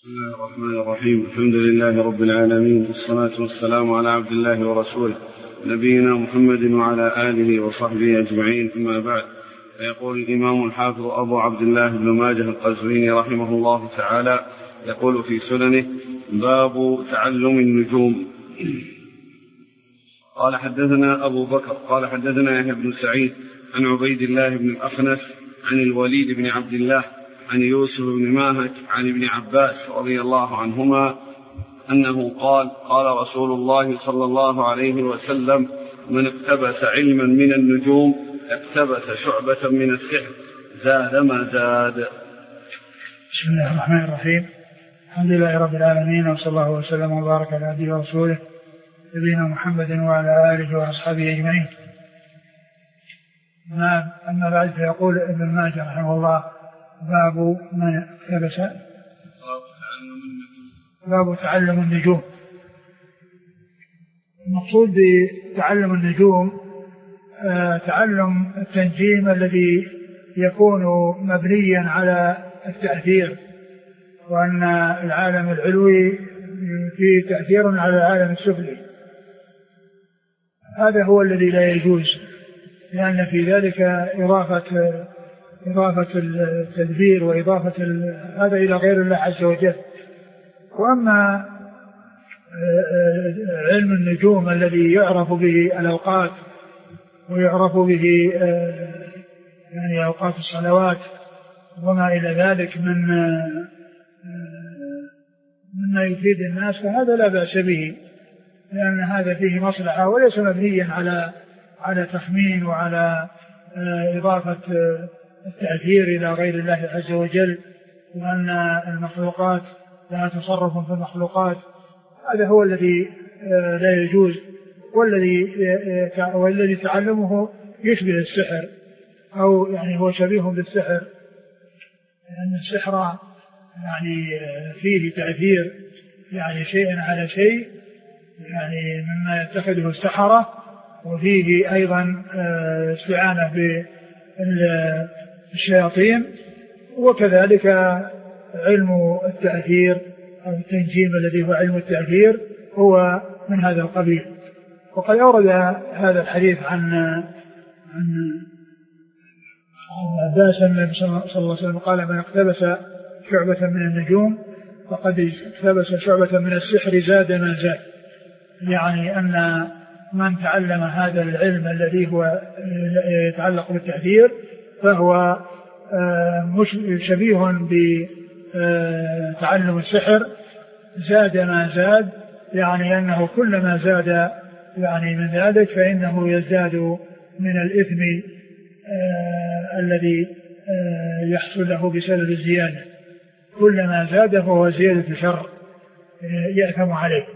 بسم الله الرحمن الرحيم. الحمد لله رب العالمين، والصلاة والسلام على عبد الله ورسوله نبينا محمد وعلى آله وصحبه أجمعين، أما بعد. فيقول الإمام الحافظ أبو عبد الله بن ماجه القزويني رحمه الله تعالى، يقول في سننه: باب تعلم النجوم. قال حدثنا أبو بكر قال حدثنا يحيى بن سعيد عن عبيد الله بن الأخنس عن الوليد بن عبد الله عن يوسف بن ماهك عن ابن عباس رضي الله عنهما أنه قال: قال رسول الله صلى الله عليه وسلم: من اقتبس علما من النجوم اقتبس شعبة من السحر زاد ما زاد. بسم الله الرحمن الرحيم. الحمد لله رب العالمين، وصلى الله وسلم وبارك على عبده ورسوله نبينا محمد وعلى آله وأصحابه أجمعين. أما بعد، فيقول ابن ماجه رحمه الله: باب من اقتبس، باب تعلم النجوم. المقصود بتعلم النجوم تعلم التنجيم الذي يكون مبنيا على التأثير، وأن العالم العلوي فيه تأثير على العالم السفلي. هذا هو الذي لا يجوز، لأن في ذلك إضافة التدبير وإضافة هذا إلى غير الله عز وجل. وأما علم النجوم الذي يعرف به الأوقات ويعرف به يعني أوقات الصلوات وما إلى ذلك مما يفيد الناس، فهذا لا بأس به، لأن هذا فيه مصلحة وليس مبنيا على تخمين وعلى إضافة التأثير إلى غير الله عز وجل، وأن المخلوقات لها تصرف في المخلوقات. هذا هو الذي لا يجوز، والذي تعلمه يشبه السحر، أو يعني هو شبيه بالسحر، لأن السحر يعني فيه تأثير، يعني شيء على شيء، يعني مما يتخذه السحرة، وفيه أيضا استعانة بالشياطين. وكذلك علم التأثير أو التنجيم الذي هو علم التأثير هو من هذا القبيل. وقد أورد هذا الحديث عن عباس النبي صلى الله عليه وسلم قال: من اقتبس شعبة من النجوم فقد اقتبس شعبة من السحر زاد ما زاد. يعني أن من تعلم هذا العلم الذي هو يتعلق بالتأثير فهو شبيه بتعلم السحر زاد ما زاد، يعني أنه كلما زاد يعني من ذلك فإنه يزداد من الإثم الذي يحصل له بسبب الزيادة. كلما زاد فهو زيادة شر يأثم عليه.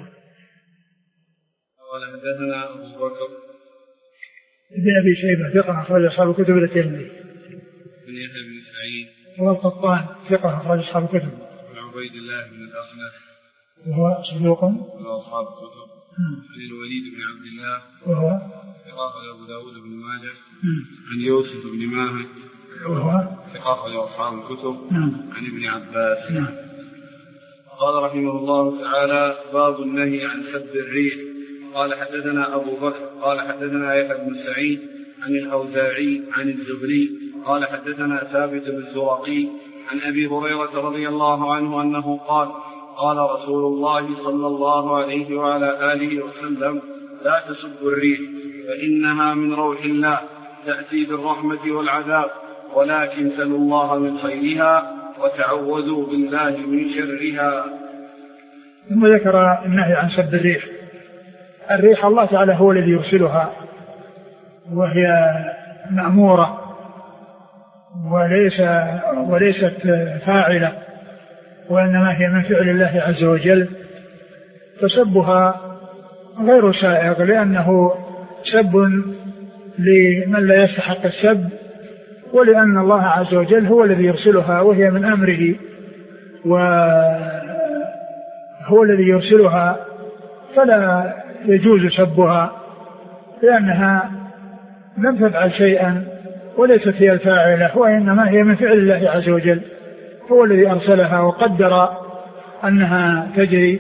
قال حدثنا أبو بكر ابن أبي شيبة ثقة أخرج أصحاب الكتب الترمذي. بن يحيى بن سعيد والقطان ثقة أخرج أصحاب الكتب. عبيد الله بن الأخنس وهو صدوق وأصحاب الكتب. عن الوليد بن عبد الله وهو ثقة أبو داود بن ماجه. عن يوسف بن ماهك وهو ثقة أصحاب الكتب. عن ابن عباس. قال رحمه الله تعالى: باب النهي عن سب الريح. قال حدثنا أبو بكر قال حدثنا يحيى بن سعيد عن الأوزاعي عن الزهري قال حدثنا ثابت بن الزرقي عن أبي هريرة رضي الله عنه أنه قال: قال رسول الله صلى الله عليه وعلى آله وسلم: لا تسبوا الريح فإنها من روح الله تأتي بالرحمة والعذاب، ولكن سلوا الله من خيرها وتعوذوا بالله من شرها. ثم ذكر النهي عن سب الريح. الريح الله تعالى هو الذي يرسلها، وهي مأمورة وليست فاعلة، وإنما هي من فعل الله عز وجل. فسبها غير سائغ، لأنه سب لمن لا يستحق السب، ولأن الله عز وجل هو الذي يرسلها وهي من أمره، وهو الذي يرسلها، فلا يجوز سبها، لأنها لم تفعل شيئا وليست هي الفاعلة، وإنما هي من فعل الله عز وجل، هو الذي أرسلها وقدر أنها تجري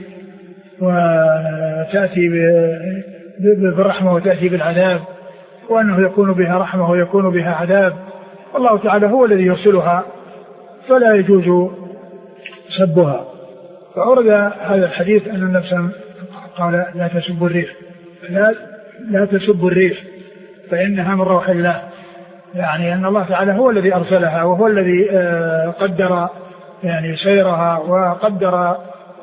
وتأتي بالرحمة وتأتي بالعذاب، وأنه يكون بها رحمة ويكون بها عذاب، والله تعالى هو الذي يرسلها فلا يجوز سبها. فأورد هذا الحديث أن النبي صلى الله عليه وسلم قال لا تسبوا الريح، لا تسبوا الريح فإنها من روح الله، يعني أن الله تعالى هو الذي أرسلها وهو الذي قدر يعني سيرها وقدر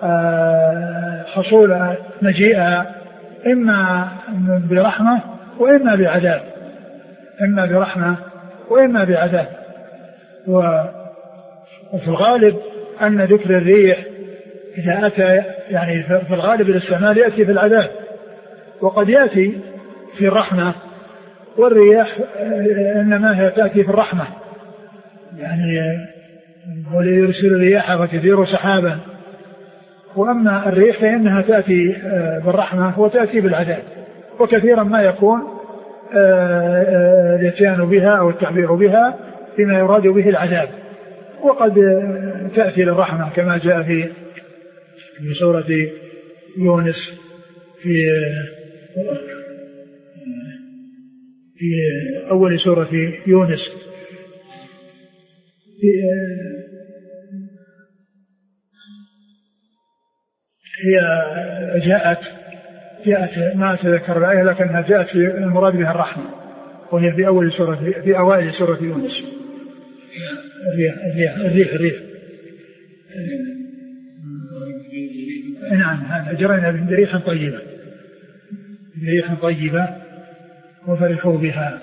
حصول مجيئها إما برحمة وإما بعذاب، إما برحمة وإما بعذاب. وفي الغالب أن ذكر الريح إذا أتى يعني في الغالب الاستعمال يأتي في العذاب، وقد يأتي في الرحمة، والرياح إنما هي تأتي في الرحمة، يعني وليرسل الرياح فتثير سحابا. وأما الريح فإنها تأتي بالرحمة وتأتي بالعذاب، وكثيرا ما يكون الاتيان بها أو التعبير بها فيما يراد به العذاب، وقد تأتي للرحمة كما جاء في سورة يونس في أول سورة يونس هي جاءت ما أتذكر الآية لكنها جاءت في المراد بها الرحمة، وهي في أول سورة في أوائل سورة يونس. الريح نعم، هذا جرينا بهم بريح طيبة وفرحوا بها.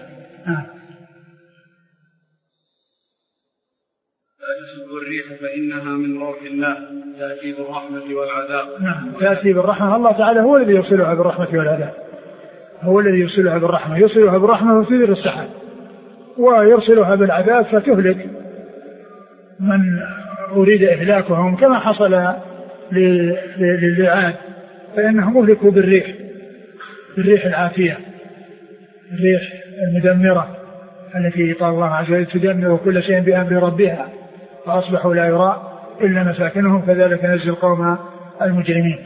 لا تسبوا الريح فإنها من روح الله تأتي بالرحمة والعذاب. نعم، تأتي بالرحمة، الله تعالى هو الذي يرسلها بالرحمة والعذاب، هو الذي يرسلها بالرحمة، يرسلها بالرحمة وتثير السحاب، ويرسلها بالعذاب فتهلك من أريد إهلاكهم، كما حصل للعاد فإنهم أهلكوا بالريح العاتية، الريح المدمرة التي قال الله عز وجل تدمر كل شيء بأمر ربها فأصبحوا لا يرى إلا مساكنهم كذلك نجزي القوم المجرمين.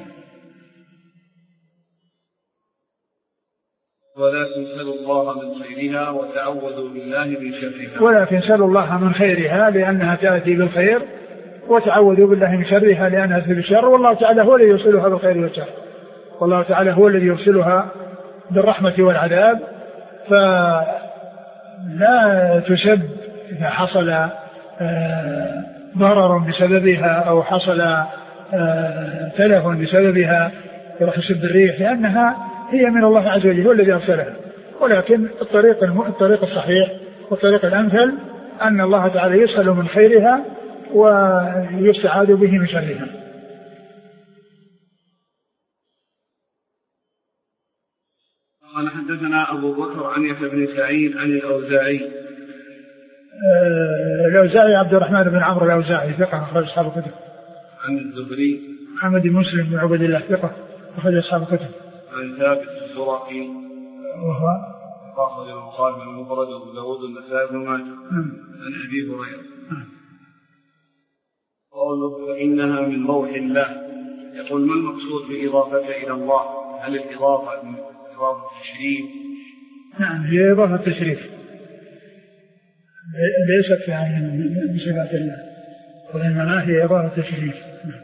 ولكن سلوا الله من خيرها وتعوذوا بالله من شرها. ولكن سلوا الله من خيرها لأنها تأتي بالخير، وتعوذوا بالله من شرها لأنها تأتي بالشر، والله تعالى هو الذي يرسلها بالخير والشر، والله تعالى هو الذي يرسلها بالرحمة والعذاب. فلا تسب إذا حصل ضرر بسببها أو حصل تلف بسببها يروح يسب الريح، لأنها هي من الله عز وجل، هو الذي أرسلها. ولكن الطريق الصحيح والطريق الأمثل أن الله تعالى يسأل من خيرها ويستعاذ به من شرها. قال حدثنا أبو بكر عن يحيى بن سعيد عن الأوزاعي. الأوزاعي عبد الرحمن بن عمرو الأوزاعي ثقة أخرج أصحاب الكتب. عن الزهري محمد بن مسلم بن عبد الله ثقة أخرج أصحاب الكتب. عن ثابت الزرقي وهو أخرج البخاري من المفرد وأبو داود والنسائي بن ماجه. عن أبي هريرة قوله فإنها من روح الله. يقول ما المقصود بإضافتها إلى الله؟ هل الإضافة من إضافة التشريف؟ نعم، هي إضافة التشريف، ليست يعني من صفات الله، وإنما هي إضافة التشريف.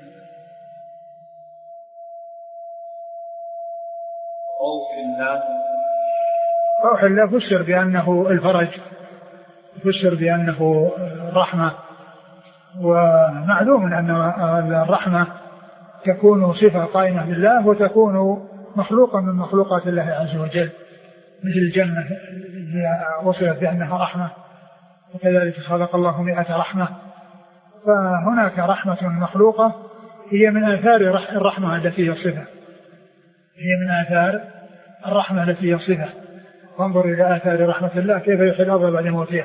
روح الله فسر بأنه الفرج، فسر بأنه رحمة، ومعلوم أن الرحمة تكون صفة قائمة بالله وتكون مخلوقا من مخلوقات الله عز وجل، مثل الجنة وصفت بأنها رحمة، وكذلك خلق الله 100 رحمة. فهناك رحمة مخلوقة هي من آثار الرحمة التي هي الصفة، هي من آثار الرحمة التي هي الصفة. وانظر إلى آثار رحمة الله كيف يحيي الأرض بعد موتها.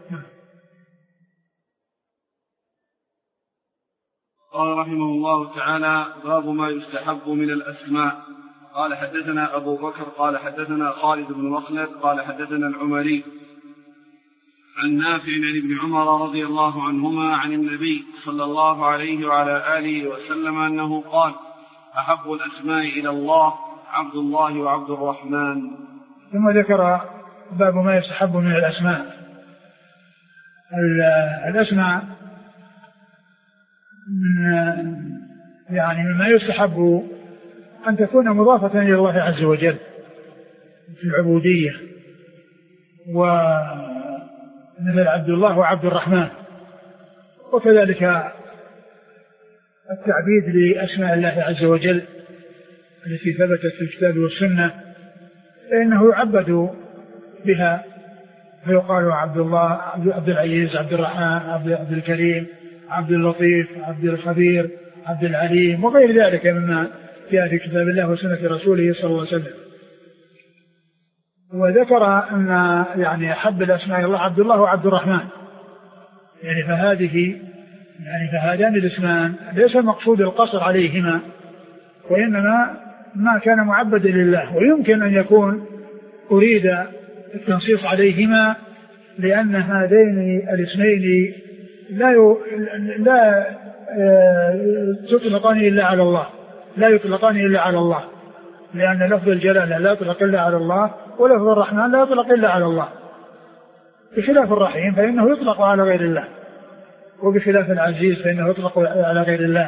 قال رحمه الله تعالى باب ما يستحب من الأسماء. قال حدثنا أبو بكر قال حدثنا خالد بن مخلد قال حدثنا العمري عن نافع عن ابن عمر رضي الله عنهما عن النبي صلى الله عليه وعلى آله وسلم أنه قال: أحب الأسماء إلى الله عبد الله وعبد الرحمن. ثم ذكر باب ما يستحب من الأسماء. الأسماء يعني مما يستحب أن تكون مضافة إلى الله عز وجل في العبودية، ومثل عبد الله وعبد الرحمن، وكذلك التعبيد لأسماء الله عز وجل التي ثبتت في الكتاب والسنة فإنه يعبد بها، فيقال عبد الله، عبد العزيز، عبد الرحمن، عبد الكريم، عبد اللطيف، عبد الخبير، عبد العليم، وغير ذلك مما جاء في كتاب الله وسنة رسوله صلى الله عليه وسلم. وذكر أن يعني أحب الأسماء الله عبد الله وعبد الرحمن، يعني فهذان الاسمان ليس المقصود القصر عليهما، وإنما ما كان معبدا لله، ويمكن أن يكون أريد التنصيص عليهما لأن هذين الاسمين لا تطلقان إلا على الله، لا يطلقان إلا على الله، لأن لفظ الجلالة لا يطلق إلا على الله، ولفظ الرحمن لا يطلق إلا على الله، بخلاف الرحيم فإنه يطلق على غير الله، وبخلاف العزيز فإنه يطلق على غير الله.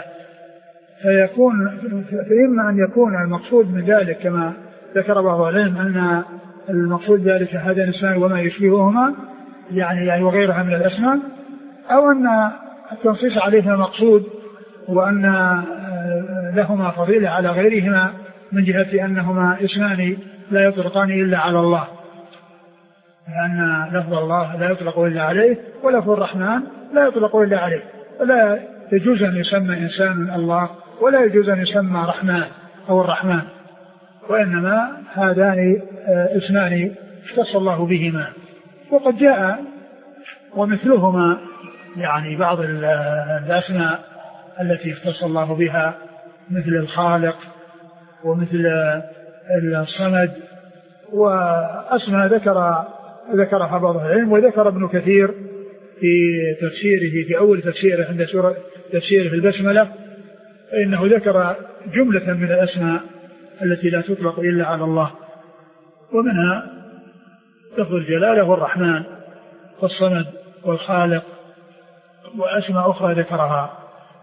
فإما أن يكون المقصود من ذلك كما ذكر بعض العلم أن المقصود ذلك هذا الاسمان وما يشبههما يعني وغيرها من الأسماء، أو أن التنصيص عليهما مقصود وأن لهما فضيلة على غيرهما من جهة أنهما اسمان لا يطلقان إلا على الله، لأن لفظ الله لا يطلق إلا عليه، ولفظ الرحمن لا يطلق إلا عليه، فلا يجوز أن يسمى إنسان الله، ولا يجوز أن يسمى رحمن أو الرحمن، وإنما هذان اسمان اختص الله بهما. وقد جاء ومثلهما يعني بعض الأسماء التي اختص الله بها مثل الخالق ومثل الصمد، وأسماء ذكرها بعض العلم. وذكر ابن كثير في تفسيره في أول تفسيره عند سورة تفسيره في البسملة، فإنه ذكر جملة من الأسماء التي لا تطلق إلا على الله، ومنها لفظ الجلالة والرحمن والصمد والخالق، وأسماء أخرى ذكرها.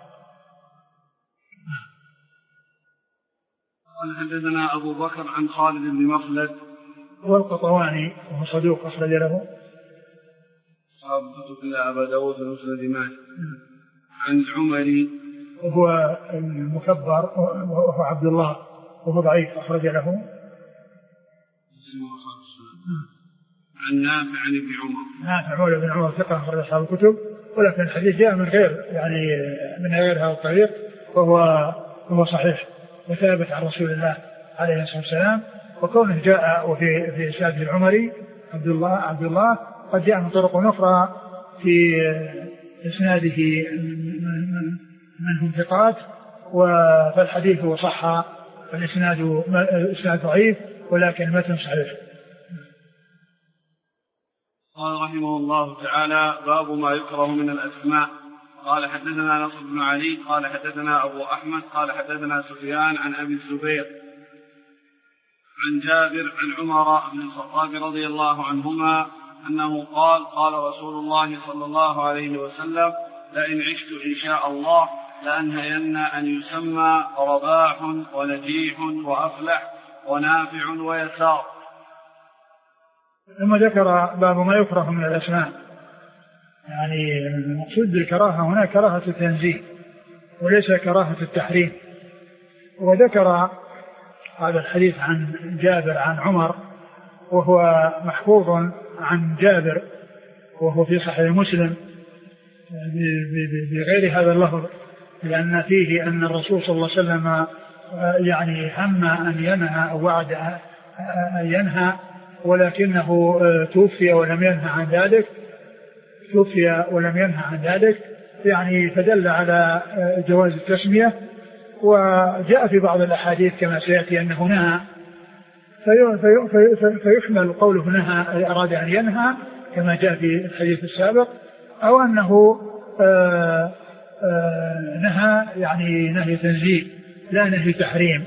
قال حدثنا أبو بكر عن خالد بن مخلد والقطواني وهو صدوق أخرج له أصحاب الكتب إلا أبا داود ومسند مالك. عن عمري وهو المكبر وهو عبد الله وهو ضعيف أخرج له. عن نافع عن ابن عمر. نافع بن عمر ثقة أخرج أصحاب الكتب، ولكن الحديث جاء من غير هذا الطريق، وهو صحيح وثابت عن رسول الله عليه الصلاة والسلام. وكونه جاء وفي إسناد العمري عبد الله قد جاء من طرق أخرى في إسناده منهم ثقات، فالحديث هو صح، فالإسناد ضعيف ولكن المتن صحيح. قال رحمه الله تعالى: باب ما يكره من الأسماء. قال حدثنا نصر بن علي قال حدثنا أبو أحمد قال حدثنا سفيان عن أبي الزبير عن جابر عن عمر بن الخطاب رضي الله عنهما أنه قال: قال رسول الله صلى الله عليه وسلم: لئن عشت إن شاء الله لأنهين أن يسمى رباح ونجيح وأفلح ونافع ويسار. ثم ذكر باب ما يكره من الأسماء، يعني المقصود بالكراهة هنا كراهة التنزيه وليس كراهة التحريم. وذكر هذا الحديث عن جابر عن عمر، وهو محفوظ عن جابر وهو في صحيح مسلم بغير هذا اللفظ، لأن فيه أن الرسول صلى الله عليه وسلم يعني هم أن ينهى أو وعد أن ينهى، ولكنه توفي ولم ينهى عن ذلك، يعني فدل على جواز التسمية. وجاء في بعض الأحاديث كما سيأتي أنه نهى، فيحمل قوله نهى أراد أن ينهى كما جاء في الحديث السابق، أو أنه نهى يعني نهي تنزيه لا نهي تحريم،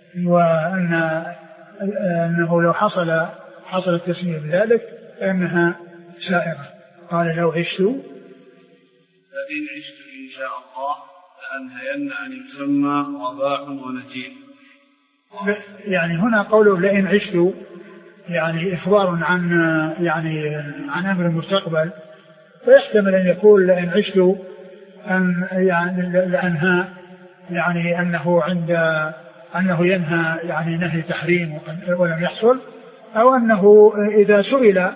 وأنه لو حصل التسمية بذلك فإنها سائغة. قال لو عشت فإن عشت إن شاء الله لأنهين أن يسمى رباح ونجيب. يعني هنا قوله لئن عشت يعني إخبار عن أمر المستقبل، فيحتمل أن يقول لئن عشت أن يعني لأنهى يعني أنه ينهى يعني نهي تحريم ولم يحصل، أو أنه إذا سئل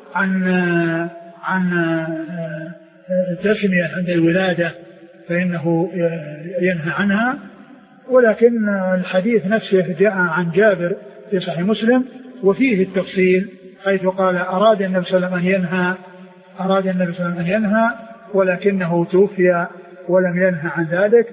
عن التسمية عند الولادة فإنه ينهى عنها. ولكن الحديث نفسه جاء عن جابر في صحيح مسلم وفيه التفصيل، حيث قال أراد النبي صلى الله عليه وسلم أن ينهى ولكنه توفي ولم ينهى عن ذلك،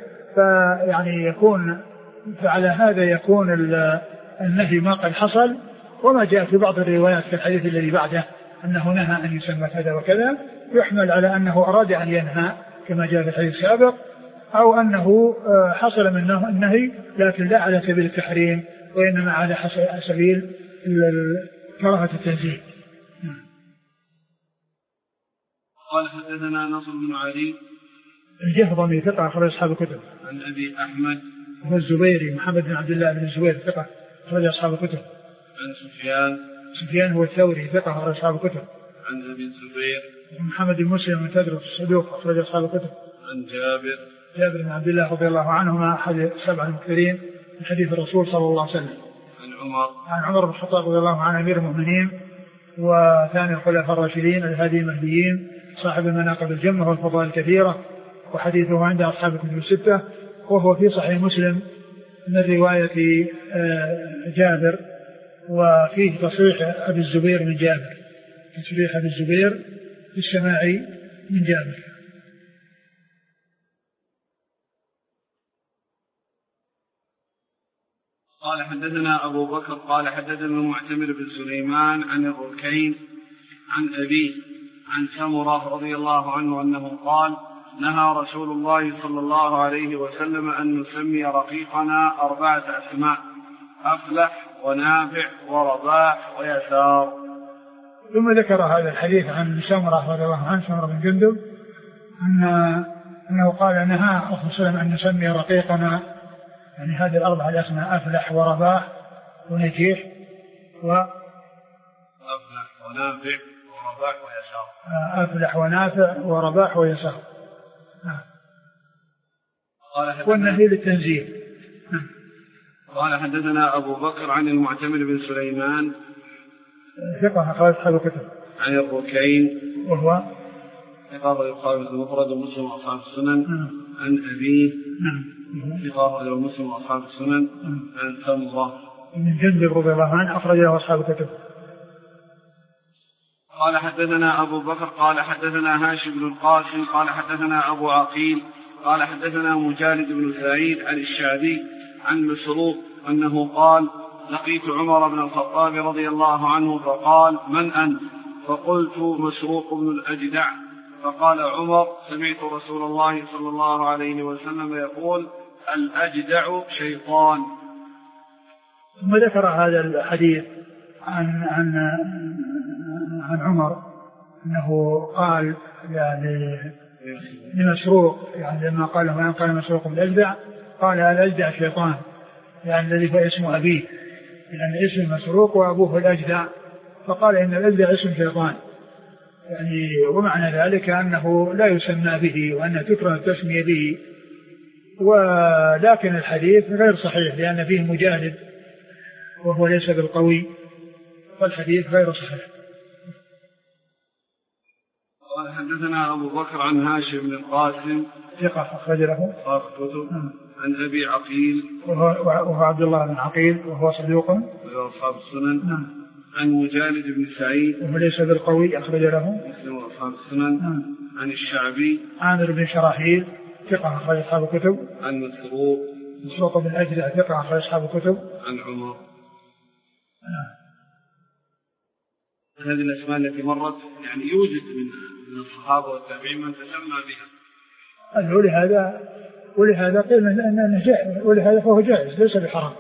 فعلى هذا يكون النهي ما قد حصل. وما جاء في بعض الروايات في الحديث الذي بعده أنه نهى أن يسمى كذا وكذا يحمل على أنه أراد أن ينهى كما جاء في الحديث السابق، أو أنه حصل من النهي لكن لا على سبيل التحريم وإنما على سبيل كراهة التنزيه. قال حدثنا نصر بن علي الجهضمي ثقة أخرج أصحاب الكتب. عن أبي أحمد هو الزبيري محمد بن عبد الله بن الزبير ثقة أخرج أصحاب الكتب. عن سفيان هو الثوري ثقة أخرج أصحاب الكتب. عن أبي الزبير محمد بن مسلم من تدرس الصدوق أخرج أصحاب الكتب. عن جابر بن عبد الله رضي الله عنهما أحد 7 المكثرين من حديث الرسول صلى الله عليه وسلم. عن عمر بن الخطاب رضي الله عنه أمير المؤمنين وثاني الخلفاء الراشدين الهادي المهديين صاحب المناقب الجمة والفضائل الكثيرة، وحديثه عند أصحاب الكتب الستة، وهو في صحيح مسلم من رواية جابر، وفيه تصريح أبي الزبير من جابر، تصريح أبي الزبير في السماع من جابر. قال حدثنا أبو بكر قال حدثنا المعتمر بن سليمان عن الركين عن أبيه عن سمرة رضي الله عنه أنه قال نهى رسول الله صلى الله عليه وسلم أن نسمي رقيقنا 4 أسماء: أفلح ونافع ورباح ويسار. ثم ذكر هذا الحديث عن سمرة رضي الله عنه سمرة بن جندب أنه قال نهى الرسول صلى الله عليه وسلم أن نسمي رقيقنا يعني هذه 4 الأسماء: أفلح ورباح ونجيح أفلح ونافع ورباح ويسار. أفلح ونافع ورباح ويسار. والنهي للتنزيه. قال حدثنا أبو بكر عن المعتمر بن سليمان ثقة أخرج أصحاب الكتب. عن الركين وهو ثقة يقال المفرد ومسلم وأصحاب السنن. عن أبيه ثقة ومسلم وأصحاب السنن. عن سمرة من جندب رضي الله عنه أخرج له أصحاب الكتب. قال حدثنا أبو بكر قال حدثنا هاشم بن القاسم قال حدثنا أبو عقيل قال حدثنا مجالد بن سعيد عن الشعبي عن مسروق أنه قال لقيت عمر بن الخطاب رضي الله عنه فقال من أنت؟ فقلت مسروق بن الأجدع. فقال عمر سمعت رسول الله صلى الله عليه وسلم يقول الأجدع شيطان. ثم ذكر هذا الحديث عن عمر أنه قال يعني لمسروق يعني لما قال مسروق بالأجدع قال الأجدع شيطان يعني الذي هو اسم أبيه يعني اسم مسروق وأبوه الأجدع، فقال إن الأجدع اسم شيطان يعني ومعنى ذلك أنه لا يسمى به وأن تكره التسمية به. ولكن الحديث غير صحيح لأن فيه مجاهد وهو ليس بالقوي، والحديث غير صحيح. قال حدثنا أبو بكر عن هاشم بن القاسم ثقة أخرج له أصحاب الكتب. عن أبي عقيل وهو عبد الله بن عقيل وهو صدوق أصحاب السنن. عن مجالد بن سعيد وهو ليس بالقوي أخرج له مسلم وأصحاب السنن. عن الشعبي عامر بن شراحيل ثقة أخرج أصحاب الكتب. عن مسروق بن الأجدع ثقة أخرج أصحاب الكتب. عن عمر. هذه الأسماء التي مرت يعني يوجد من الصحابة والتابعين من تسمى بها. ولهذا قيل أنه جائز، ولهذا فهو جائز ليس بحرام.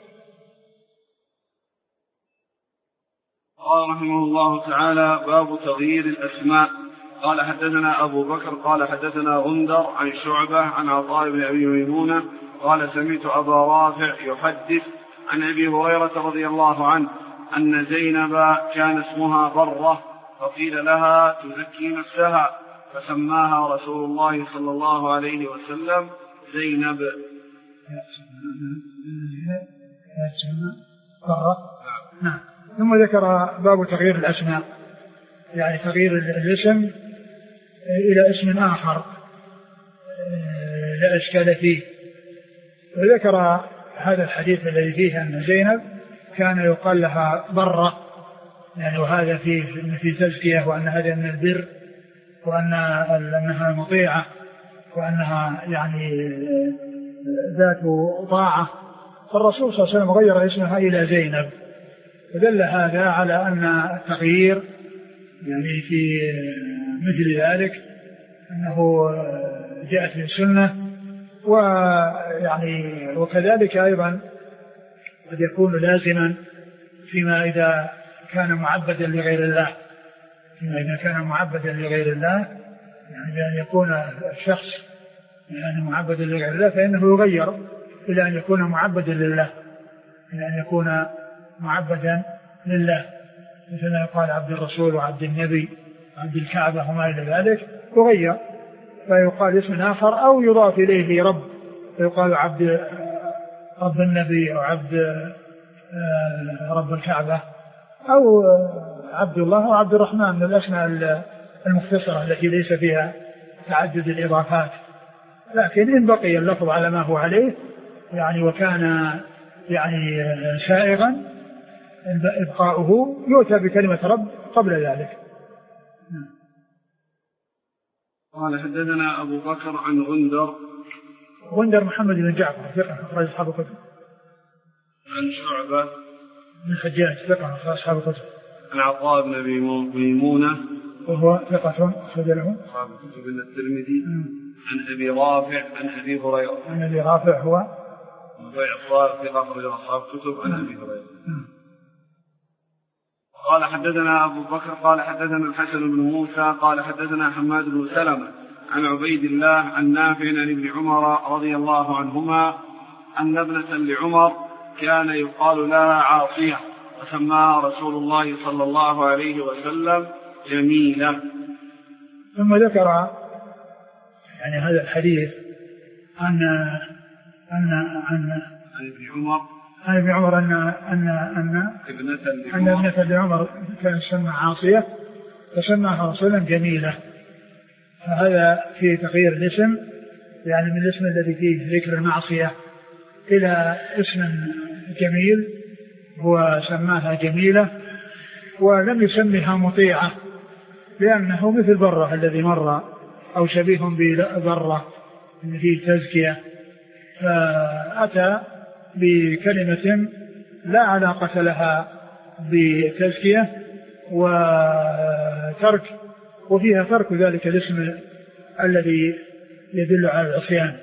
قال رحمه الله تعالى: باب تغيير الأسماء. قال حدثنا أبو بكر قال حدثنا غندر عن شعبة عن عطاء بن أبي ميمونة قال سمعت أبا رافع يحدث عن أبي هريرة رضي الله عنه أن زينب كان اسمها برة فقيل لها تزكي نفسها فسماها رسول الله صلى الله عليه وسلم زينب. نعم. ثم ذكر باب تغيير الأسماء، يعني تغيير الاسم إلى اسم آخر لا إشكال فيه. وذكر هذا الحديث الذي فيه أن زينب كان يقال لها برة، يعني وهذا في تزكية، وأن هذا من البر، وأنها مطيعة، وأنها يعني ذات طاعة. فالرسول صلى الله عليه وسلم غير اسمها إلى زينب، فدل هذا على أن التغيير يعني في مثل ذلك أنه جاءت في السنة، ويعني وكذلك أيضا قد يكون لازما فيما إذا كان معبدا لغير الله، يعني بأن يكون الشخص يعني معبدا لغير الله فإنه يغير إلى أن يكون معبدا لله، مثل ما يقال عبد الرسول وعبد النبي وعبد الكعبة وما إلى ذلك، يغير فيقال اسم آخر أو يضاف إليه رب، فيقال عبد رب النبي أو عبد رب الكعبة أو عبد الله أو عبد الرحمن من الأسماء المختصرة التي ليس فيها تعدد الإضافات. لكن إن بقي اللفظ على ما هو عليه يعني وكان يعني سائغا إبقاؤه يؤتى بكلمة رب قبل ذلك. قال حدثنا أبو بكر عن غندر محمد بن جعفر ثقة أخرج أصحاب الكتب. عن شعبة بن الحجاج ثقة أخرج أصحاب الكتب. عن عطاء بن أبي ميمونة وهو ثقة أخرج له أصحاب الكتب إلا الترمذي. عن أبي رافع عن أبي هريرة. عن أبي رافع هو عطاء ثقة أخرج أصحاب الكتب عن أبي هريرة. قال حدثنا أبو بكر قال حدثنا الحسن بن موسى قال حدثنا حماد بن سلمة عن عبيد الله عن نافع عن ابن عمر رضي الله عنهما أن ابنة لعمر كان يقال لها عاصية وسماها رسول الله صلى الله عليه وسلم جميلة. ثم ذكر يعني هذا الحديث عن ابن عمر أن ابنة لعمر كان تسمى عاصية فسماها رسولا جميلة. فهذا في تغيير الاسم، يعني من الاسم الذي فيه ذكر المعصية إلى اسم جميل، هو سماها جميلة ولم يسميها مطيعة، لأنه مثل برة الذي مر أو شبيه ببرة فيه تزكية، فأتى بكلمة لا علاقة لها بتزكية وفيها ترك ذلك الاسم الذي يدل على العصيان.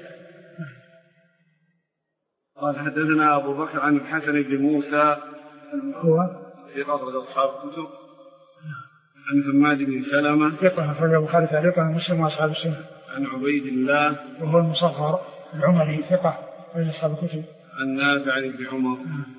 قال حدثنا أبو بكر عن الحسن بن موسى هو في أخرج أصحاب الكتب. عن حماد بن سلمة ثقة أخرج البخاري تعليقا ومسلم وأصحاب السنة. عن عبيد الله وهو المصغر العمري ثقة أخرج أصحاب الكتب. عن نافع عن ابن عمر.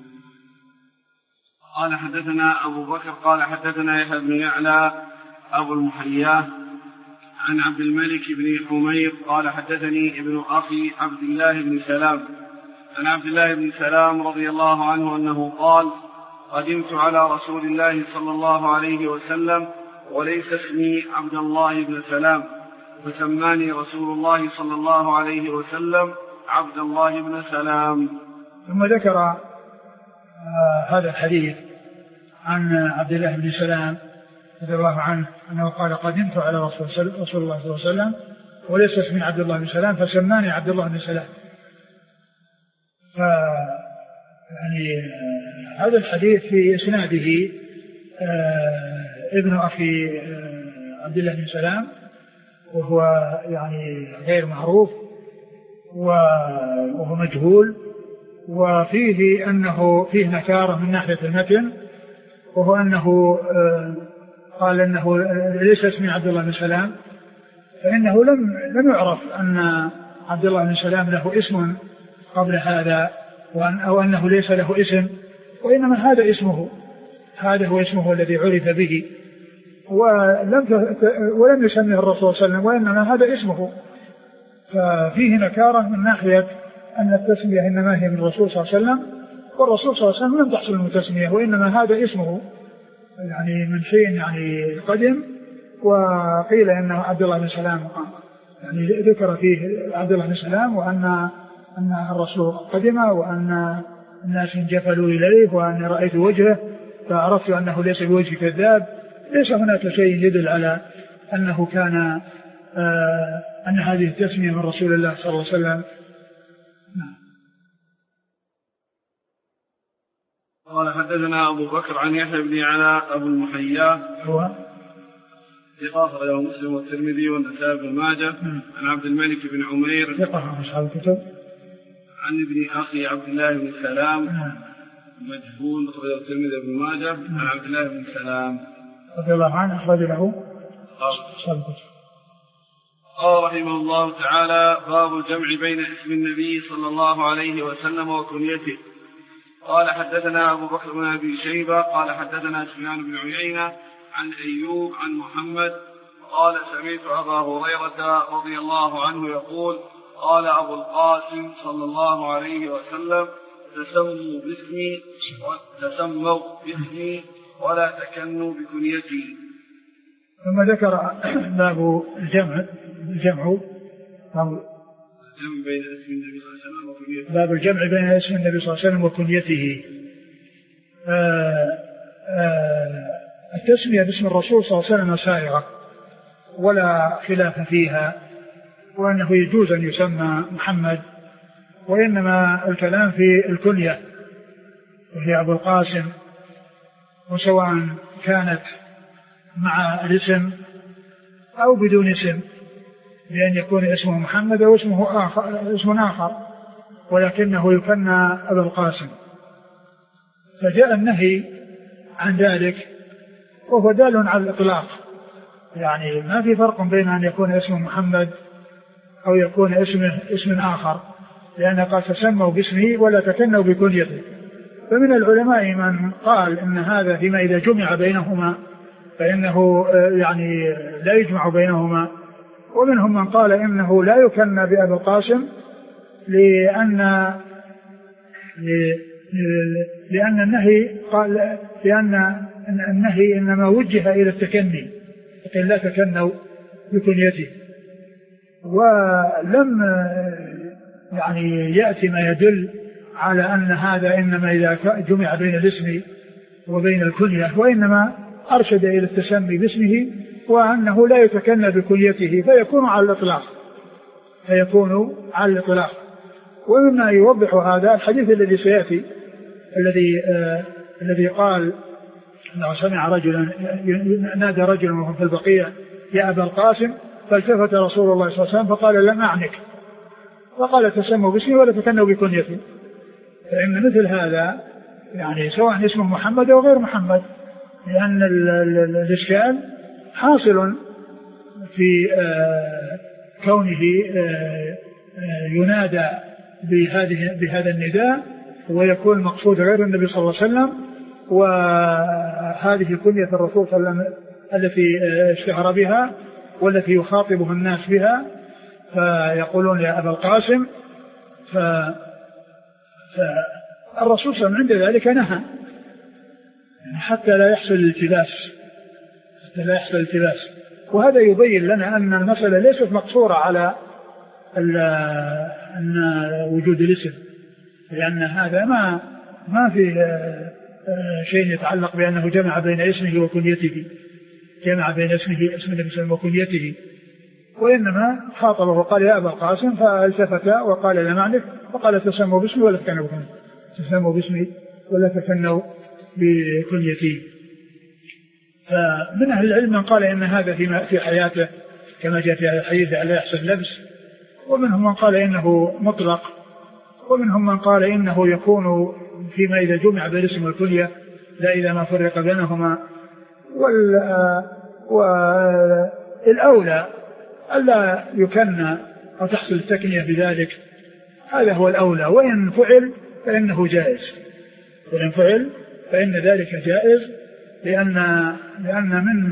قال حدثنا أبو بكر قال حدثنا يحيى بن يعلى أبو المحياه عن عبد الملك بن حمير قال حدثني ابن أخي عبد الله بن سلام عن عبد الله بن سلام رضي الله عنه أنه قال: قدمت على رسول الله صلى الله عليه وسلم وليس اسمي عبد الله بن سلام، فسماني رسول الله صلى الله عليه وسلم عبد الله بن سلام. ثم ذكر هذا الحديث عن عبد الله بن سلام رضي الله عنه أنه قال: قدمت على رسول الله صلى الله عليه وسلم وليس اسمي عبد الله بن سلام فسماني عبد الله بن سلام. يعني هذا الحديث في إسناده ابن أخي عبد الله بن سلام، وهو يعني غير معروف وهو مجهول، وفيه أنه فيه نكارة من ناحية المتن، وهو أنه قال أنه ليس اسمي عبد الله بن سلام، فإنه لم يعرف أن عبد الله بن سلام له اسم قبل هذا، أو أنه ليس له اسم، وإنما هذا اسمه، هذا هو اسمه الذي عرف به، ولم يسميه الرسول صلى الله عليه وسلم، وإنما هذا اسمه. ففيه نكارة من ناحية أن التسمية إنما هي من الرسول صلى الله عليه وسلم، والرسول صلى الله عليه وسلم لم تحصل له تسمية، وإنما هذا اسمه يعني من شيء يعني قدم. وقيل إنه عبد الله بن سلام، يعني ذكر فيه عبد الله بن سلام، وأن الرسول قدم، وأن الناس انجفلوا إليه، وأن رأيت وجهه فعرفت أنه ليس بوجه كذاب. ليس هناك شيء يدل على أنه كان أن هذه التسمية من رسول الله صلى الله عليه وسلم. قال حدثنا أبو بكر عن يحيى بن علاء أبو المحيا هو ثقة له مسلم والترمذي والنسائي بن ماجه. عن عبد الملك بن عمير ثقة أصحاب الكتب. عن ابن أخي عبد الله بن سلام مجهول أخرجه الترمذي بن ماجه. عن عبد الله بن سلام رضي الله عنه أخرج له أصحاب الكتب. قال رحمه الله تعالى: باب الجمع بين اسم النبي صلى الله عليه وسلم وكنيته. قال حدثنا أبو بكر بن أبي شيبة قال حدثنا سفيان بن عيينة عن أيوب عن محمد قال: سمعت أبا هريرة رضي الله عنه يقول: قال أبو القاسم صلى الله عليه وسلم: تسموا باسمي ولا تكنوا بكنيتي. ثم ذكر باب الجمع بين اسم النبي صلى الله عليه وسلم وكنيته. باب الجمع بين اسم النبي صلى الله عليه وسلم وكنيته. التسمية باسم الرسول صلى الله عليه وسلم سائغة ولا خلاف فيها، وأنه يجوز أن يسمى محمد، وإنما الكلام في الكنية وهي أبو القاسم، وسواء كانت مع الاسم أو بدون اسم، بأن يكون اسمه محمد أو اسم آخر، ولكنه يكنى أبو القاسم. فجاء النهي عن ذلك وهو دال على الإطلاق، يعني ما في فرق بين أن يكون اسمه محمد أو يكون اسم آخر، لأن قال: تسموا باسمه ولا تكنوا بكنيته. فمن العلماء من قال إن هذا فيما إذا جمع بينهما فإنه يعني لا يجمع بينهما، ومنهم من قال إنه لا يكنى بأبي القاسم لأن النهي إنما وجه إلى التكني، لكن لا تكنوا بكنيته. ولم يعني يأتي ما يدل على أن هذا إنما إذا جمع بين الاسم وبين الكنية، وإنما أرشد إلى التسمي باسمه، وأنه لا يتكنى بكنيته، فيكون على الإطلاق. ومما يوضح هذا الحديث الذي سيأتي، الذي قال أنه سمع رجلا نادى رجلا وهو في البقيع: يا أبا القاسم، فالتفت رسول الله صلى الله عليه وسلم فقال: لم أعنك، فقال: تسموا باسمي ولا تكنوا بكنيتي. فإن مثل هذا يعني سواء اسمه محمد أو غير محمد، لأن الإشكال حاصل في كونه ينادى بهذا النداء ويكون المقصود غير النبي صلى الله عليه وسلم، وهذه كنية الرسول صلى الله عليه وسلم التي اشتهر بها والتي يخاطبه الناس بها، فيقولون: يا أبا القاسم. فالرسول صلى الله عليه وسلم عند ذلك نهى حتى لا يحصل التباس، وهذا يبين لنا أن المسألة ليست مقصورة على أن وجود الاسم، لأن هذا ما في شيء يتعلق بأنه جمع بين اسمه وكنيته، جمع بين اسم النبي صلى الله عليه وسلم وكنيته، وإنما خاطبه وقال: يا أبا القاسم، فالتفت وقال: لم أعنك، فقال: تسموا باسمي ولا تكنوا بكنيتي، تسموا باسمي ولا تكنوا بكنيتي. فمن أهل العلم من قال إن هذا في حياته كما جاء في الحديث لا يحسن لبس، ومنهم من قال إنه مطلق، ومنهم من قال إنه يكون فيما إذا جمع بالاسم والكنية لا إذا ما فرق بينهما. والأولى ألا يكنى أو تحصل التكنية بذلك، هذا هو الأولى. وإن فعل فإنه جائز، وإن فعل فإن ذلك جائز، لأن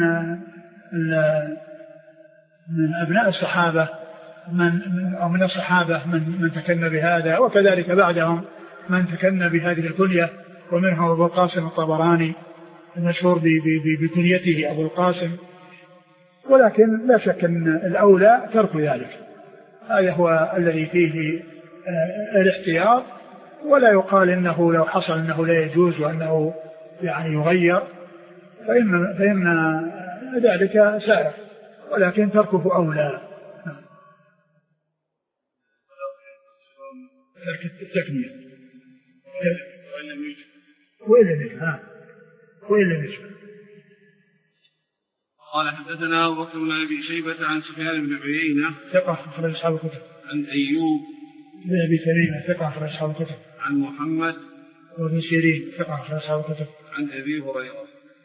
من أبناء الصحابة من الصحابة من تكنى بهذا، وكذلك بعدهم من تكنى بهذه الكنية، ومنهم أبو القاسم الطبراني المشهور بكنيته أبو القاسم. ولكن لا شك أن الأولى ترك ذلك، هذا هو الذي فيه الاحتياط. ولا يقال إنه لو حصل أنه لا يجوز وأنه يعني يغير فإن ذلك سائر، ولكن تركه أولى. ترك التكنية وإلا يجب. قال حدثنا أبو بكر بن أبي شيبة عن سفيان بن عيينة ثقة أخرج أصحاب الكتب. عن أيوب بن أبي سليمة ثقة أخرج أصحاب الكتب. عن محمد وابن سيرين ثقة أخرج أصحاب الكتب. عن أبي هريرة.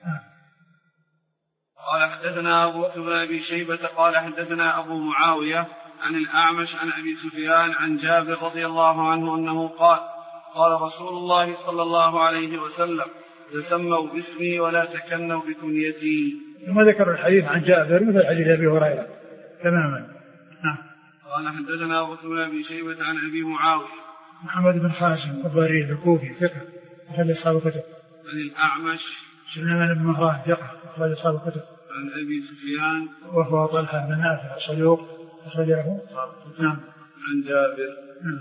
قال حدثنا أبو بكر بن أبي شيبة قال حدثنا أبو معاوية عن الأعمش عن أبي سفيان عن جابر رضي الله عنه أنه قال قال رسول الله صلى الله عليه وسلم تسموا باسمي ولا تكنوا بكنيتي. ثم ذكر الحديث عن جابر مثل حديث أبي هريرة تماما. قال حدثنا أبو بكر بن أبي شيبة عن أبي معاوية محمد بن خازم الضرير الكوفي ثقة أخرج أصحاب الكتب. عن الأعمش سليمان بن مهران ثقة أخرج أصحاب الكتب. عن أبي سفيان وهو طلحة بن نافع صدوق أخرج له. نعم. عن جابر.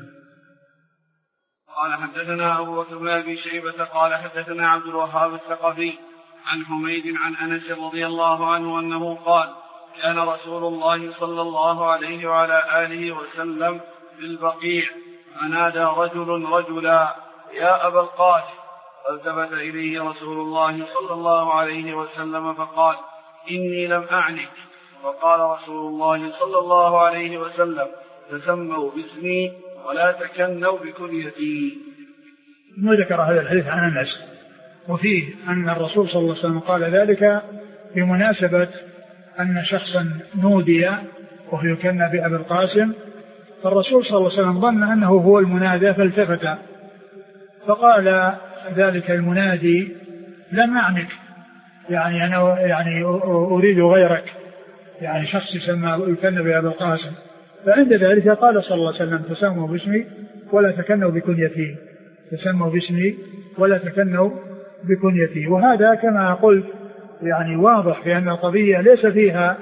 قال حدثنا أبو بكر بن أبي شيبة قال حدثنا عبد الوهاب الثقفي عن حميد عن أنس رضي الله عنه أنه قال كان رسول الله صلى الله عليه وعلى آله وسلم بالبقيع فنادى رجل رجلا يا أبا القاسم، فالتفت إليه رسول الله صلى الله عليه وسلم فقال إني لم أعنك. وقال رسول الله صلى الله عليه وسلم تسموا باسمي ولا تكنوا بكنيتي. ثم ذكر هذا الحديث عن أنس، وفيه أن الرسول صلى الله عليه وسلم قال ذلك بمناسبة أن شخصا نودي وهو يكنى بأبي القاسم، فالرسول صلى الله عليه وسلم ظن أنه هو المنادى فالتفت، فقال ذلك المنادي لم أعنك، يعني أنا يعني أريد غيرك، يعني شخص يكنى بأبي القاسم. فعند ذلك قال صلى الله عليه وسلم تسموا باسمي ولا تكنوا بكنيتي، تسموا باسمي ولا تكنوا بكنيتي. وهذا كما قلت يعني واضح في أن القضية ليس فيها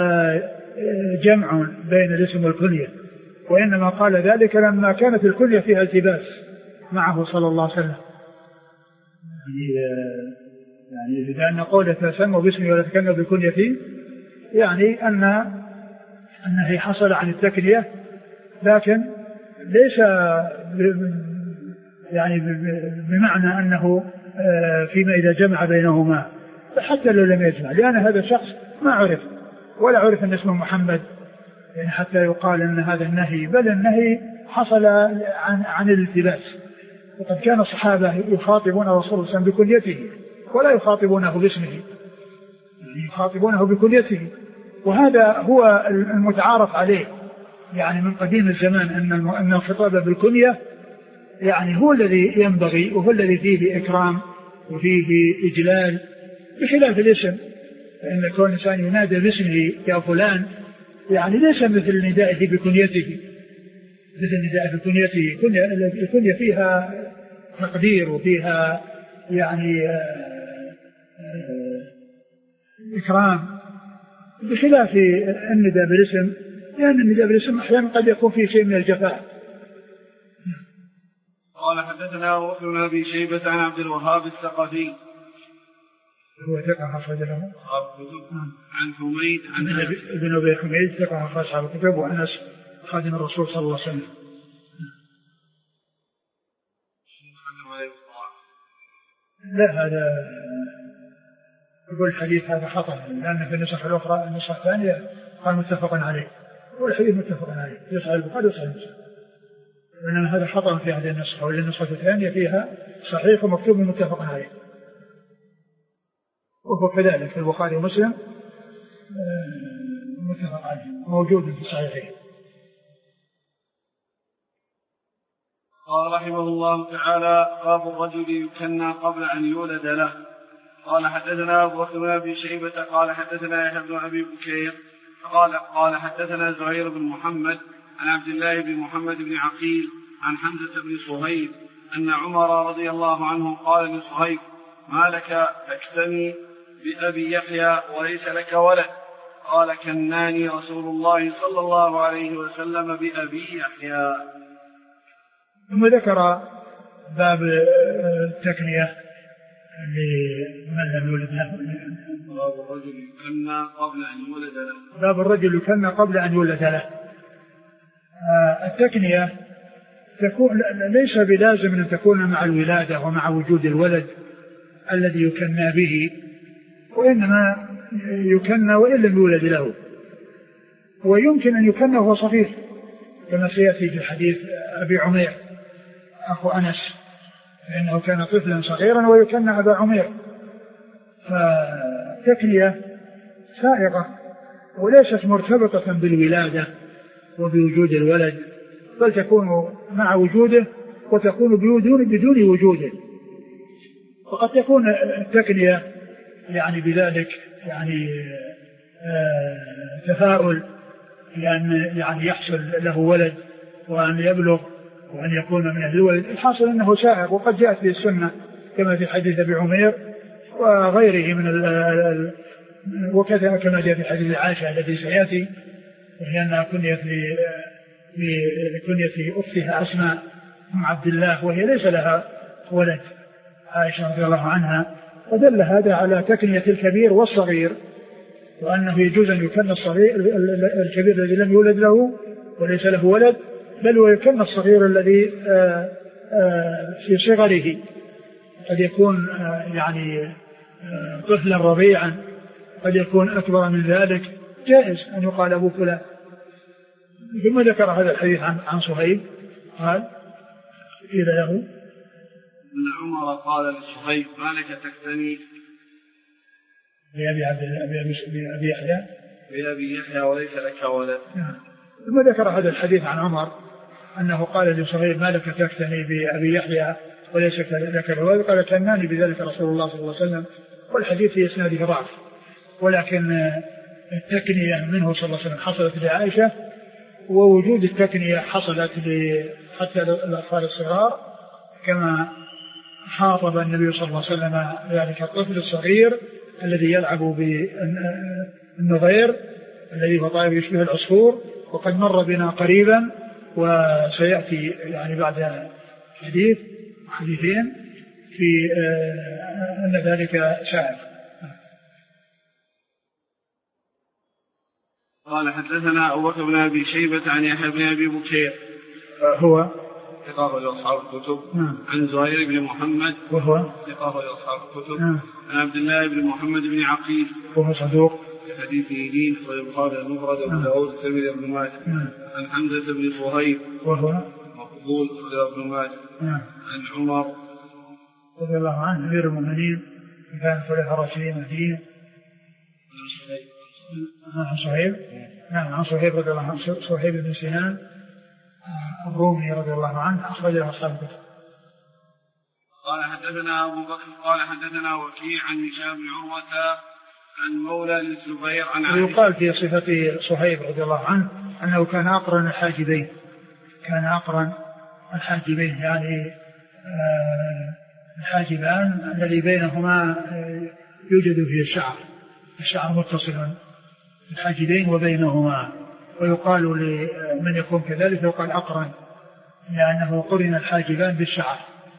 جمع بين الاسم والكنية، وإنما قال ذلك لما كانت الكنية فيها التباس معه صلى الله عليه وسلم. يعني لأن قوله تسموا باسمي ولا تكنوا بكنيتي يعني أنه حصل عن التكنية، لكن ليس يعني بمعنى أنه فيما إذا جمع بينهما، حتى لو لم يجمع، لأن هذا الشخص ما عرف ولا عرف أن اسمه محمد يعني حتى يقال أن هذا النهي، بل النهي حصل عن الالتباس. وقد كان الصحابة يخاطبون الرسول صلى الله عليه وسلم بكنيته ولا يخاطبونه باسمه، يعني يخاطبونه بكنيته، وهذا هو المتعارف عليه يعني من قديم الزمان، أن الخطاب بالكنية يعني هو الذي ينبغي وهو الذي فيه إكرام وفيه إجلال، بخلاف الاسم، فإن كون الإنسان ينادى باسمه يا فلان يعني ليس مثل ندائه بكنيته، مثل ندائه بكنيته. الكنية فيها تقدير وفيها يعني إكرام، بخلاف النداء بالاسم، لأن النداء بالاسم أحيانا قد يكون فيه شيء من الجفاء. قال حدثنا أبو بكر بن أبي شيبة عن عبد الوهاب الثقفي هو ثقة أخرج له عن حميد عن ابن أبي حميد ثقة أخرج أصحاب الكتب، وأنس خادم الرسول صلى الله عليه وسلم. لا يقول الحديث هذا خطأ، لأن في النسخ الأخرى النسخة الثانية قال متفق عليه، والحديث متفق عليه في صحيح البخاري وصحيح مسلم، وإنما هذا خطأ في هذه النسخة، والنسخة الثانية فيها صحيح ومكتوب متفق عليه، وهو كذلك في البخاري ومسلم متفق عليه موجود في صحيحين. قال رحمه الله تعالى: باب الرجل يكنى قبل أن يولد له. قال حدثنا أبو بكر بن أبي شيبة قال حدثنا يحيى بن أبي بكير قال حدثنا زهير بن محمد عن عبد الله بن محمد بن عقيل عن حمزة بن صهيب أن عمر رضي الله عنه قال لصهيب: ما لك تكتني بأبي يحيى وليس لك ولد؟ قال: كناني رسول الله صلى الله عليه وسلم بأبي يحيى. ثم ذكر باب التكنية لمن لم يولد له. باب الرجل يكنى قبل أن يولد له. باب الرجل يكنى قبل أن يولد له. التكنية تكون ليس بلازم أن تكون مع الولادة ومع وجود الولد الذي يكنى به، وإنما يكنى وإن لم يولد له، ويمكن أن يكنى وهو صغير كما سيأتي في حديث أبي عمير أخو أنس، فإنه كان طفلا صغيرا ويكنى أبا عمير. فتكنية سائغة وليست مرتبطة بالولادة وبوجود الولد، بل تكون مع وجوده وتكون بدون وجوده. وقد تكون التكنية يعني بذلك يعني تفاؤل لأن يعني يحصل له ولد وأن يبلغ وأن يكون من أهل الولد. الحاصل أنه سائغ، وقد جاءت في السنة كما في حديث أبي عمير وغيره من وكذا كما جاء في حديث عائشة الذي سيأتي، وهي أنها كنية أختها أسماء أم عبد الله وهي ليس لها ولد، عائشة رضي الله عنها. ودل هذا على تكنية الكبير والصغير، وأنه يجوز أن يكن الكبير الذي لم يولد له وليس له ولد، بل ويكن الصغير الذي في صغره، قد يكون يعني طفلا رضيعا، قد يكون أكبر من ذلك، جائز أن يقال أبو فلان. ثم ذكر هذا الحديث عن صهيب قال قيل له أن عمر قال لصهيب: ما لك تكتني بأبي يحيى وليس لك ولد؟ ثم ذكر هذا الحديث عن عمر أنه قال لصهيب: ما لك تكتني بأبي يحيى وليس لك ولد؟ قال: كناني بذلك رسول الله صلى الله عليه وسلم. والحديث في إسناده ضعف، ولكن التكنية منه صلى الله عليه وسلم حصلت لعائشة، ووجود التكنية حصلت حتى الأطفال الصغار، كما حاطب النبي صلى الله عليه وسلم ذلك الطفل الصغير الذي يلعب بالنظير الذي هو طائر يشبه العصفور، وقد مر بنا قريبا وسيأتي يعني بعد حديثين في أن ذلك شائع. قال حدثنا أبو بكر بن أبي شيبة عن يحيى بن أبي بكير هو ثقة لأصحاب الكتب، عن زهير بن محمد وهو ثقة لأصحاب الكتب، عن عبد الله بن محمد بن عقيل وهو صدوق في حديث دين صحيح البخاري المفرد وابو داود الترمذي وابن ماجه، عن حمزة بن صهيب وهو مقبول صحيح ابن ماجه، عن عمر رضي الله عنه أمير المؤمنين كان خلفاء الراشدين المهديين، عن صهيب عن صهيب رضي الله عنه، صهيب بن سنان الرومي رضي الله عنه، أخرج له أصحاب الكتب. قال حدثنا أبو بكر قال حدثنا وكيع عن هشام بن عروة عن مولى للزبير عن عائشة. ويقال في صفة صهيب رضي الله عنه أنه كان أقرن الحاجبين، يعني الحاجبان الذي بينهما يوجد فيه الشعر متصل الحاجبين وبينهما، ويقال لمن يكون كذلك يقال أقرن لأنه قرن الحاجبان بالشعر.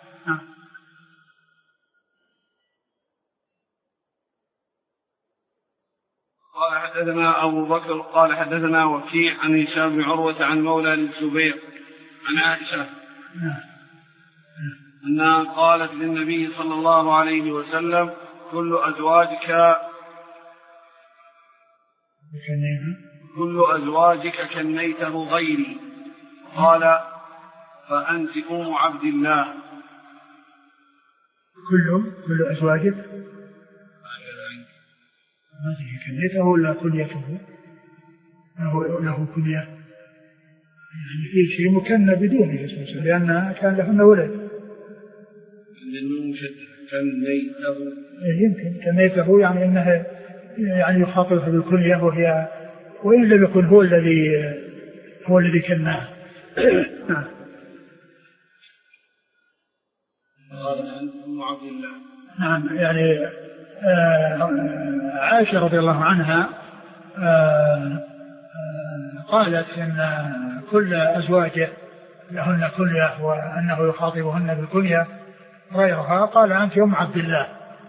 قال حدثنا أبو بكر قال حدثنا وكيع عن هشام بن عروة عن مولى للزبير عن عائشة أنها قالت للنبي صلى الله عليه وسلم: كل أزواجك كنيته غيري. قال فأنت أم عبد الله. كل أزواجك ما كنيته ولا كنيته؟ له كنية يعني في شيء مكنى بدونه لأن كان لهن ولد. كنيته يمكن كنيته يعني أنه يعني يخاطبها بالكنية وإن لم يكن هو الذي كناه. نعم يعني عائشة رضي الله عنها قالت إن كل أزواجه لهن كنية وأنه يخاطبهن بالكنية غيرها. قال أنت أم عبد الله.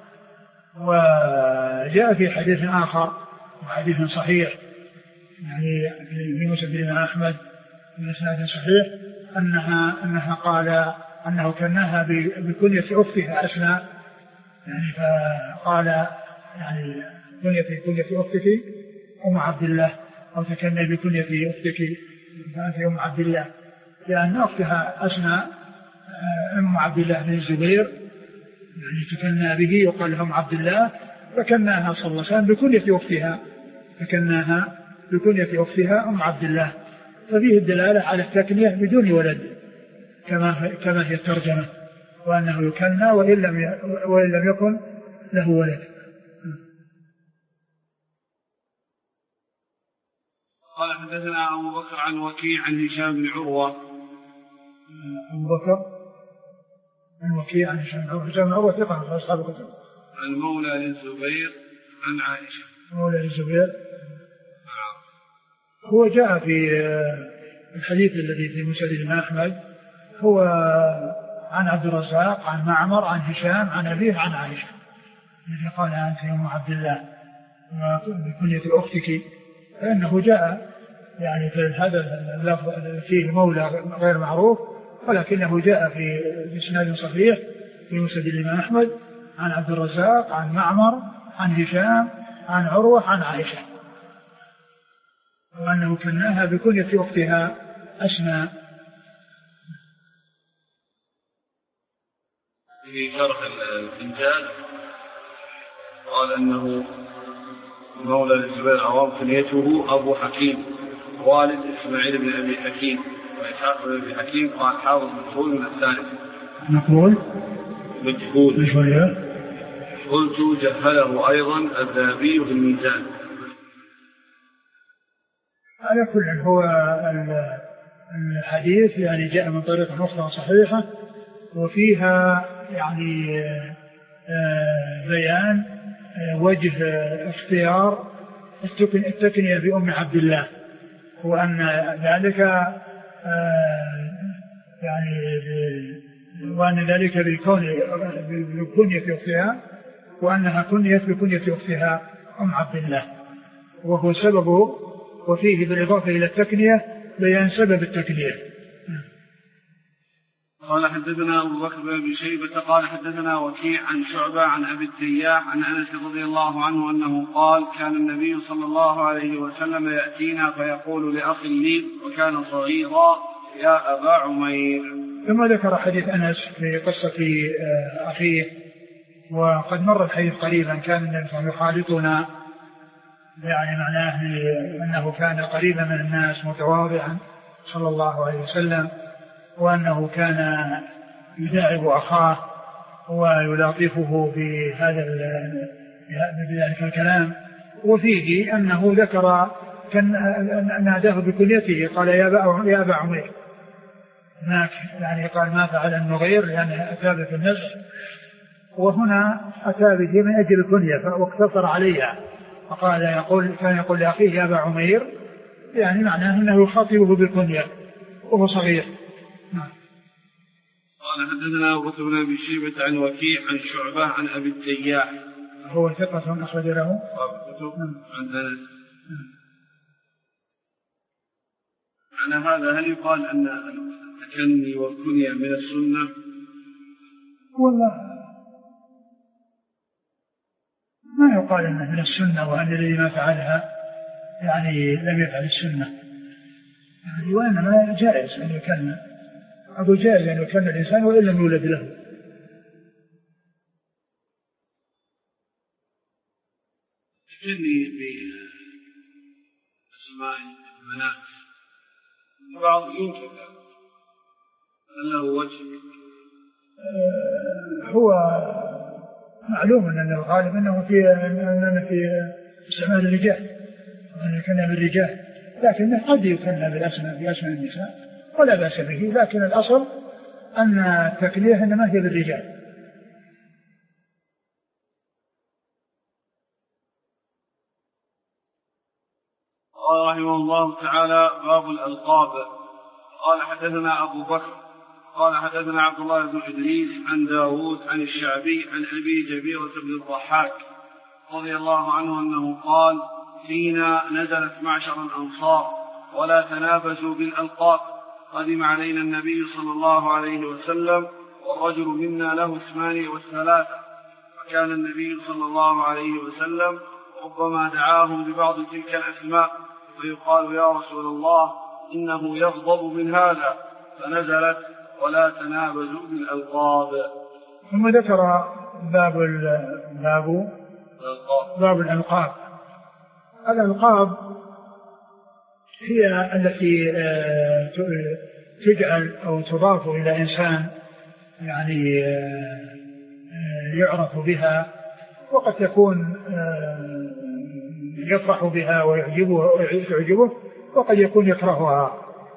وجاء في حديث آخر وحديث صحيح يعني في مسند الإمام أحمد بإسناد صحيح أنها قال أنه كناها بكنية أختها أسماء يعني فقال يعني كنية أختك أم عبد الله أو تكني بكنية أختك فأنت أم عبد الله لأن أختها أسماء أم عبد الله بن الزبير يعني تكنى به يقال لهم عبد الله فكناها صلى الله عليه وسلم بكنية أختها فكناها بكنية أختها أم عبد الله. ففيه الدلالة على التكنية بدون ولد كما هي الترجمة وأنه يكنى وإن لم يكن له ولد. قال حدثنا أبو بكر عن وكيع عن هشام بن عروة. أبو بكر عن وكيع عن هشام بن عروة ثقة في أصحاب الكتب. عن مولى للزبير عن عائشة. مولى للزبير هو جاء في الحديث الذي في مسند الإمام أحمد هو عن عبد الرزاق عن معمر عن هشام عن أبيه عن عائشة الذي قال أنت أم عبد الله بكنية أختك. فإنه جاء يعني في هذا اللفظ فيه مولى غير معروف ولكنه جاء في إسناد صحيح في مسند الإمام أحمد عن عبد الرزاق عن معمر عن هشام عن عروة عن عائشة وأنه كناها بكنية أختها أسماء. في شرح الإنجاز قال أنه مولى للزبير عوام كنيته أبو حكيم والد إسماعيل بن أبي حكيم وإسحاق بن أبي حكيم. قال حافظ مجهول من الثالث. نقول مجهول. قلت جهله أيضا الذهبي في الميزان. على كل هو الحديث يعني جاء من طريق أخرى صحيحة وفيها يعني بيان وجه اختيار التكنية بأم عبد الله وأن ذلك وأن ذلك بكنية أختها وأنها كنيت بكنية أختها أم عبد الله وهو سببه. وفيه بالإضافة إلى التكنية بيان سبب التكنية. قال حدثنا أبو بكر بن أبي شيبة قال حدثنا وكيع عن شعبة عن أبي التياح عن أنس رضي الله عنه أنه قال كان النبي صلى الله عليه وسلم يأتينا فيقول لأخ لي وكان صغيرا يا أبا عمير. ثم ذكر حديث أنس في قصة أخيه وقد مر الحديث قريبا. كان النبي يخالطنا يعني معناه أنه كان قريبا من الناس متواضعا صلى الله عليه وسلم وأنه كان يداعب أخاه ويلاطفه بذلك الكلام. وفيه أنه ذكر ناداه بكليته قال يا أبا عمير يعني قال ما فعل النغير يعني أتى في النزع وهنا أتى به من أجل الكنية واقتصر عليها فقال كان يقول لأخيه يا أبا عمير يعني معناه أنه يخاطبه بالكنية وهو صغير. قال حدثنا أبو بكر بن أبي شيبة عن وكيع عن شعبة عن أبي التياح هو ثقة أخرج له عن أنس. على هذا هل يقال أن التكني والكنية من السنة؟ والله ما يقال أنه من السنة وأن الذي ما فعلها يعني لم يفعل السنة يعني، وإنما جائز أن يكن، أبو جائز أن يكن الإنسان وإن لم يولد له. تجني بأسماء المناس بعض ينكر أن له وجه. هو معلوم أن الغالب أنه في استعمال الرجال أن يكن بالرجال، لكن قد يكن بأسماء النساء ولا بأس به، لكن الأصل أن التكنية إنما هي بالرجال. قال رحمه الله تعالى: باب الألقاب. قال حدثنا أبو بكر قال حدثنا عبد الله بن إدريس عن داود عن الشعبي عن أبي جبيرة بن الضحاك رضي الله عنه أنه قال: فينا نزلت معشر الأنصار ولا تنابزوا بالألقاب، قدم علينا النبي صلى الله عليه وسلم والرجل منا له 38، فكان النبي صلى الله عليه وسلم ربما دعاهم ببعض تلك الأسماء فيقال: يا رسول الله إنه يغضب من هذا، فنزلت: ولا تنابزوا بالألقاب. ثم ذكر باب الألقاب. الألقاب هي التي تجعل أو تضاف إلى إنسان يعني يعرف بها، وقد تكون يفرح بها ويعجبه، وقد يكون يكرهها.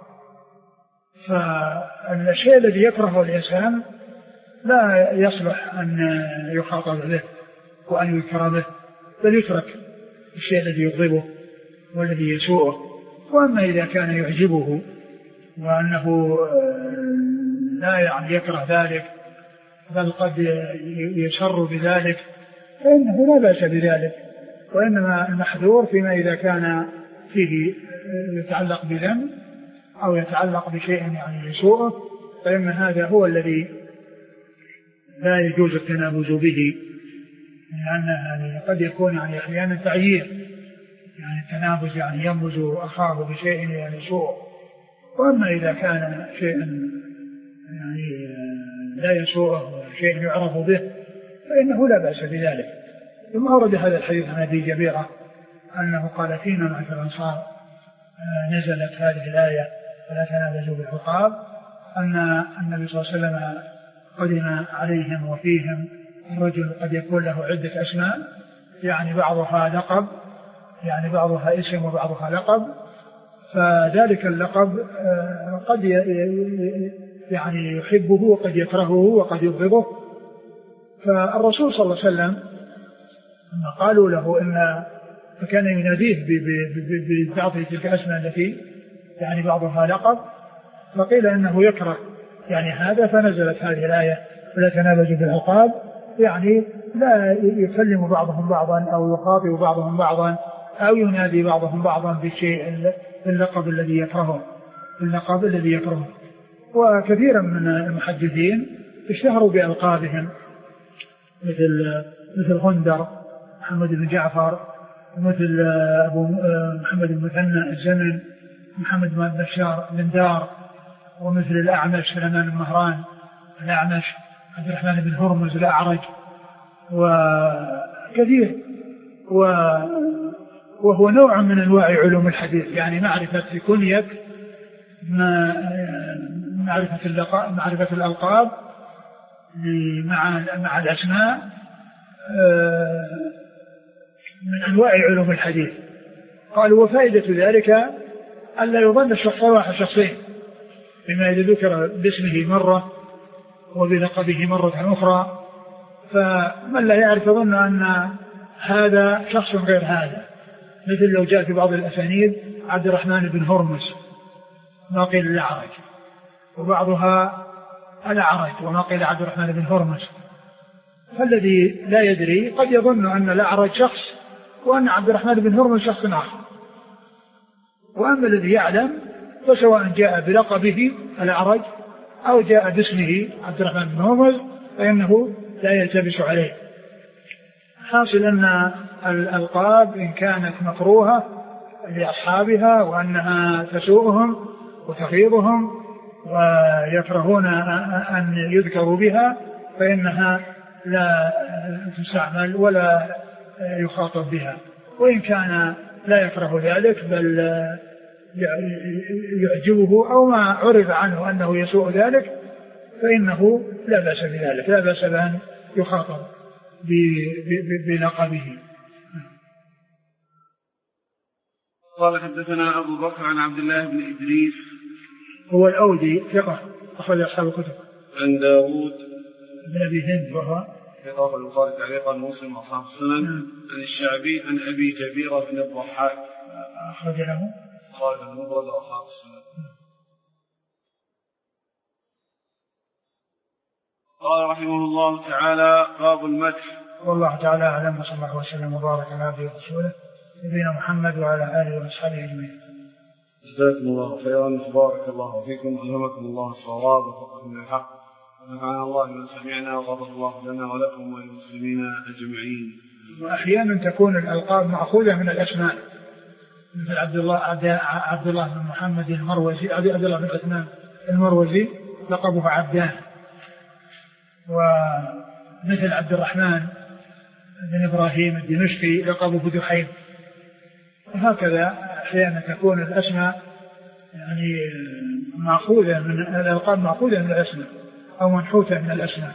فالشيء الذي يكرهه الإنسان لا يصلح أن يخاطب به وأن يذكر به، بل يترك الشيء الذي يغضبه والذي يسوءه. وأما إذا كان يعجبه وأنه لا يعني يكره ذلك بل قد يسر بذلك فإنه لا بأس بذلك، وإنما المحذور فيما إذا كان فيه يتعلق بذنب أو يتعلق بشيء يعني يسوءه، فإن هذا هو الذي لا يجوز التنابز به، لأن يعني قد يكون يعني أحيانا تعيير، يعني التنابز يعني ينبز أخاه بشيء يعني يسوءه. وأما إذا كان شيء يعني لا يسوءه شيء يعرف به فإنه لا بأس بذلك. ثم أورد هذا الحديث عن أبي جبيرة أنه قال: فينا معشر الأنصار نزلت هذه الآية ولا تنابزوا بالألقاب، أن النبي صلى الله عليه وسلم قدم عليهم وفيهم الرجل قد يكون له عدة أسماء، يعني بعضها لقب، يعني بعضها اسم وبعضها لقب، فذلك اللقب قد يعني يحبه وقد يكرهه وقد يبغضه. فالرسول صلى الله عليه وسلم لما قالوا له فكان يناديه ببعض تلك الأسماء التي يعني بعضها لقب، فقيل إنه يكره يعني هذا، فنزلت هذه الآية: ولا تنابزوا بالألقاب، يعني لا يكلم بعضهم بعضا أو يخاطب بعضهم بعضا أو ينادي بعضهم بعضا بالشيء اللقب الذي يكرهه. وكثيرا من المحدثين اشتهروا بألقابهم مثل غندر محمد بن جعفر، مثل أبو محمد بن مثنى الزمن محمد بن بشار بن دار، ومثل الأعمش سليمان بن مهران الأعمش، عبد الرحمن بن هرمز الأعرج، وكثير. وهو نوع من أنواع علوم الحديث، يعني معرفة كنية، معرفة الألقاب مع الأسماء من أنواع علوم الحديث. قالوا: وفائدة ذلك ألا يظن الشخص واحد شخصين، بما إذا ذكر باسمه مرة وبلقبه مرة أخرى، فمن لا يعرف يظن أن هذا شخص غير هذا. مثل لو جاء في بعض الأسانيد عبد الرحمن بن هرمز ما قيل الأعرج، وبعضها الأعرج وما قيل عبد الرحمن بن هرمز، فالذي لا يدري قد يظن أن الأعرج شخص وأن عبد الرحمن بن هرمز شخص آخر. وأما الذي يعلم فسواء جاء بلقبه الأعرج أو جاء باسمه عبد الرحمن بن هرمز فإنه لا يلتبس عليه. حاصل أن الألقاب إن كانت مكروهة لأصحابها وأنها تسوءهم وتغيظهم ويكرهون أن يذكروا بها فإنها لا تستعمل ولا يخاطب بها. وإن كان لا يكره ذلك بل يعجبه أو ما عرف عنه أنه يسوء ذلك فإنه لا بأس بذلك، لا بأس بأن يخاطب بلقبه. قال حدثنا أبو بكر عن عبد الله بن إدريس هو الأودي ثقة أخرج أصحاب الكتب. عن داود بن أبي هند وهو ثقة البخاري تعليقا مسلم وأصحاب السنن. عن الشعبي عن أبي جبيرة بن الضحاك أخرج له قال المفرد وأصحاب السنن. قال رحمه الله تعالى باب المدح. والله تعالى أعلم وصلى الله وسلم وبارك على عبده ورسوله نبينا محمد وعلى آله وأصحابه أجمعين. جزاكم الله خيرا بارك الله فيكم ألهمكم الله الصواب وفقكم للحق ونفعنا الله بما سمعنا وغفر الله لنا ولكم وللمسلمين أجمعين. وأحيانا تكون الألقاب مأخوذة من الأسماء مثل عبد الله بن محمد المروزي، عبد الله بن عثمان المروزي لقبه عبدان، ومثل عبد الرحمن بن إبراهيم الدمشقي لقبه دحيم. وهكذا أحيانا تكون الأسماء يعني مأخوذة من الألقاب، مأخوذة من الأسماء أو منحوتة من الأسماء.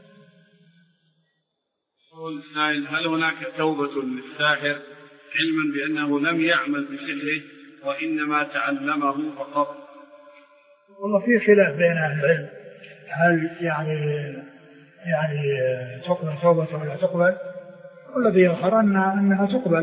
هل هناك توبة للساحر علما بأنه لم يعمل بسحره وإنما تعلمه فقط؟ والله في خلاف بين أهل العلم هل يعني تقبل توبته ولا تقبل، والذي يظهر أنها تقبل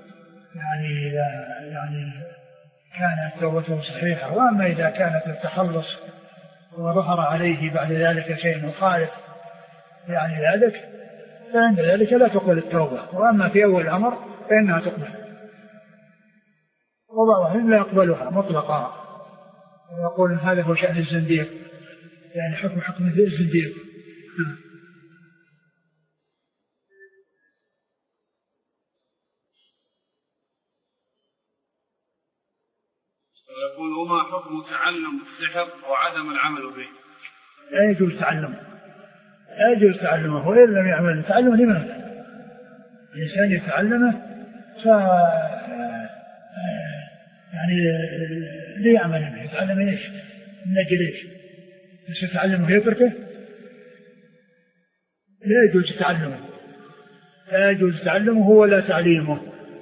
يعني كانت توبته صحيحة. وأما إذا كانت التخلص وظهر عليه بعد ذلك شيء مخالف يعني ذلك فعند ذلك لا تقبل التوبة. وأما في أول الأمر فإنها تقبل، وبعضهم لا يقبلها مطلقا ويقول إن هذا هو شأن الزنديق، يعني حكم الزنديق. يقول وما حكم تعلم السحر وعدم العمل به؟ لا يجوز تعلمه، لا يجوز تعلمه، وإن لم يعمل تعلمه لماذا؟ الإنسان يتعلمه يعني ليعمل به، يتعلم ليش؟ من أجل ليش؟ بس يتعلمه يتركه؟ لا يجوز تعلمه، لا يجوز تعلمه ولا تعليمه.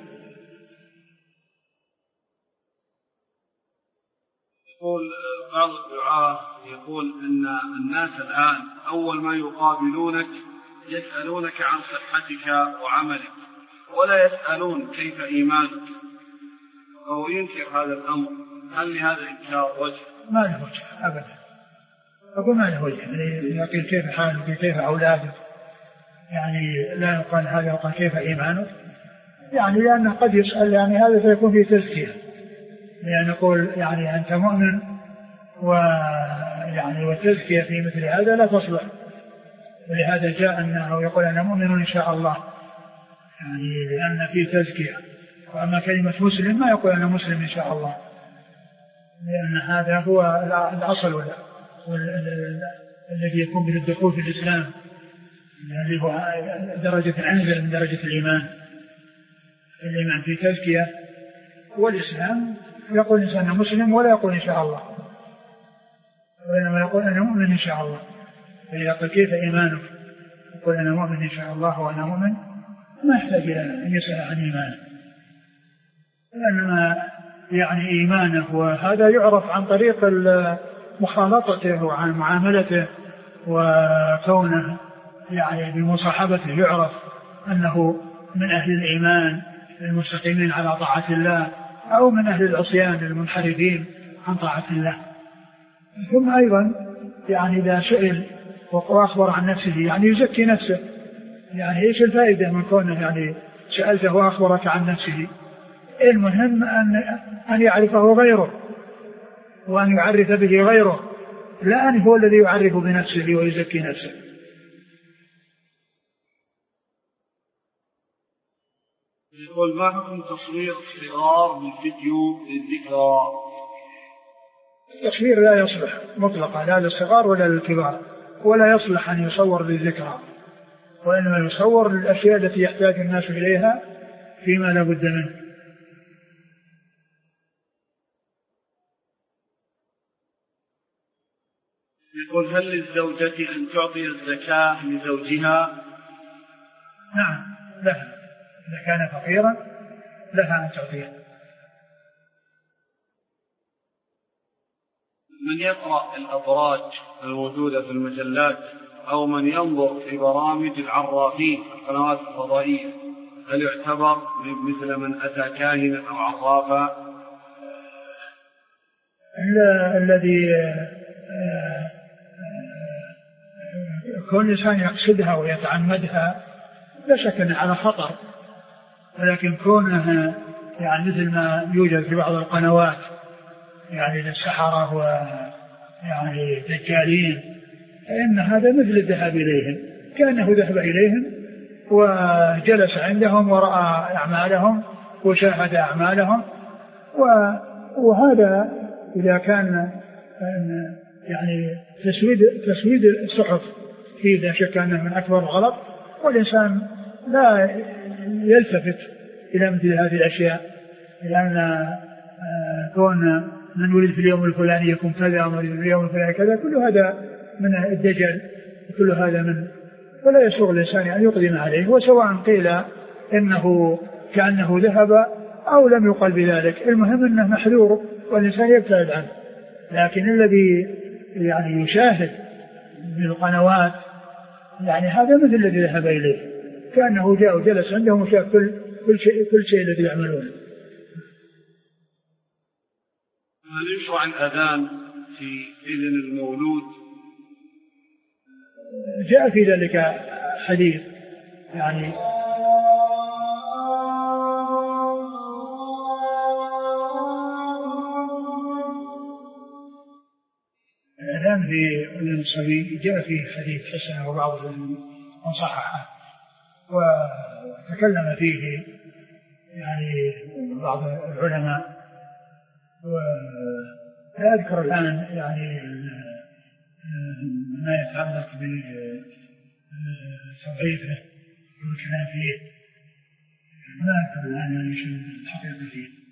يقول بعض الدعاة يقول أن الناس الآن أول ما يقابلونك يسألونك عن صحتك وعملك ولا يسألون كيف إيمانك، وهو ينكر هذا الأمر. هل لهذا الإنكار وجه؟ ما له وجه أبدا، أقول ما له وجه. يعني يقول كيف حالك كيف أولادك، يعني لا يقال هذا، يقال كيف إيمانك، يعني لأنه قد يسأل يعني هذا سيكون فيه تزكية، يعني نقول يعني أنت مؤمن ويعني والتزكية في مثل هذا لا تصلح. ولهذا جاء أنه يقول أنا مؤمن إن شاء الله، يعني لأن فيه تزكية. وأما كلمة مسلم ما يقول أنا مسلم إن شاء الله، لأن هذا هو الأصل الذي يكون به الدخول في الإسلام، الذي هو درجة أنزل من درجة الإيمان. الإيمان في تزكية، والإسلام يقول الإنسان مسلم ولا يقول إن شاء الله، وإنما يقول أنا مؤمن إن شاء الله. فإذا قل كيف إيمانك يقول أنا مؤمن إن شاء الله وأنا مؤمن، ما يحتاج إلى أن يسأل عن إيمانه، لأنما يعني إيمانه وهذا يعرف عن طريق مخالطته وعن معاملته وكونه يعني بمصاحبته، يعرف أنه من أهل الإيمان المستقيمين على طاعة الله أو من أهل العصيان المنحرفين عن طاعة الله. ثم أيضا يعني إذا سئل وأخبر عن نفسه يعني يزكي نفسه، يعني إيش الفائدة من كونه يعني سألته وأخبرك عن نفسه؟ المهم أن يعرفه غيره وأن يعرف به غيره، لا أن هو الذي يعرف بنفسه ويزكي نفسه. يقول ما حكم تصوير الصغار بالفيديو للذكرى؟ التصوير لا يصلح مطلقا لا للصغار ولا للكبار، ولا يصلح أن يصور للذكرى، وإنما يصور للأشياء التي يحتاج الناس إليها فيما لا بد منه. يقول هل للزوجة أن تعطي الزكاة لزوجها؟ نعم لها، إذا كان فقيرا لها أن تعطيه. من يقرأ الأبراج الموجودة في المجلات أو من ينظر في برامج العرافين القنوات الفضائية هل يعتبر مثل من أتى كاهنا أو عرافا؟ الذي كون الإنسان يقصدها ويتعمدها لا شك أنه على خطر، ولكن كونه يعني مثل ما يوجد في بعض القنوات يعني للسحرة ويعني الدجالين، فإن هذا مثل الذهاب إليهم، كأنه ذهب إليهم وجلس عندهم ورأى أعمالهم وشاهد أعمالهم، وهذا إذا كان يعني تسويد الصحف فيه لا شك أنه من أكبر الغلط، والإنسان لا يلتفت إلى مثل هذه الأشياء، لأن كون من ولد في اليوم الفلاني يكون كذا ومن ولد في اليوم الفلاني كذا، كل هذا من الدجل، وكل هذا من، فلا يسوغ الإنسان أن يقدم عليه، وسواء قيل إنه كأنه ذهب أو لم يقل بذلك، المهم أنه محذور والإنسان يبتعد عنه. لكن الذي يعني يشاهد بالقنوات يعني هذا مثل الذي ذهب إليه، كأنه جاء وجلس عندهم وشاف كل شيء الذي يعملونه. هل يشرع الأذان في إذن المولود؟ جاء في ذلك حديث يعني الآن في أذن الصبي جاء فيه حديث حسن وبعض من صححه وتكلم فيه يعني بعض العلماء، ولا أذكر الآن يعني ما يتعلق بتضعيفه والكلام فيه، ما أذكر الآن يعني شيء الحقيقة فيه.